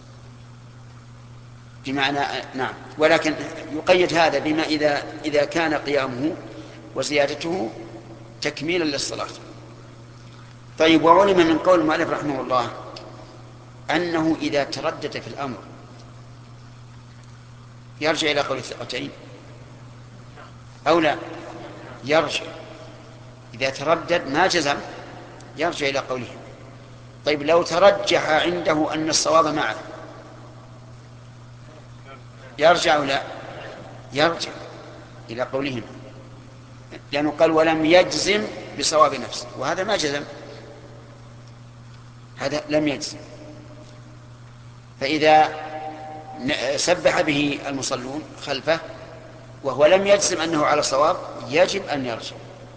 بمعنى نعم، ولكن يقيد هذا بما إذا إذا كان قيامه وزيادته تكميلا للصلاة. طيب، وعلم من قول المؤلف رحمه الله أنه إذا تردد في الأمر يرجع إلى قول الثقتين أو لا؟ يرجع. إذا تردد ما جزم يرجع إلى قولهم. طيب، لو ترجح عنده أن الصواب معه يرجع أو لا؟ يرجع إلى قولهم، لأنه قال ولم يجزم بصواب نفسه، وهذا ما جزم، هذا لم يجزم. فإذا سبح به المصلون خلفه وهو لم يجزم أنه على صواب يجب أن يرجع،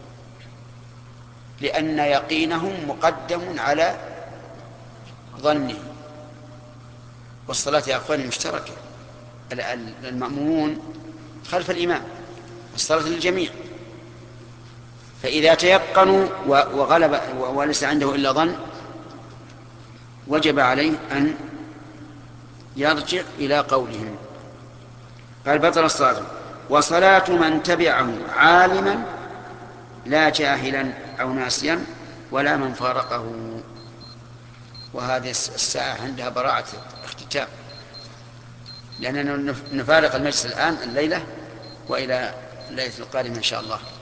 لأن يقينهم مقدم على ظنه. والصلاة يا أخواني مشتركة، المأمومون خلف الإمام، الصلاة للجميع، فإذا تيقنوا وغلب وليس عنده إلا ظن وجب عليه أن يرجع إلى قولهم. قال بطل الصلاة وصلاة من تبعه عالما لا جاهلا أو ناسيا ولا من فارقه. وهذه الساعة عندها براعة اختتام، لأننا نفارق المجلس الآن الليلة وإلى الليلة القادمة إن شاء الله.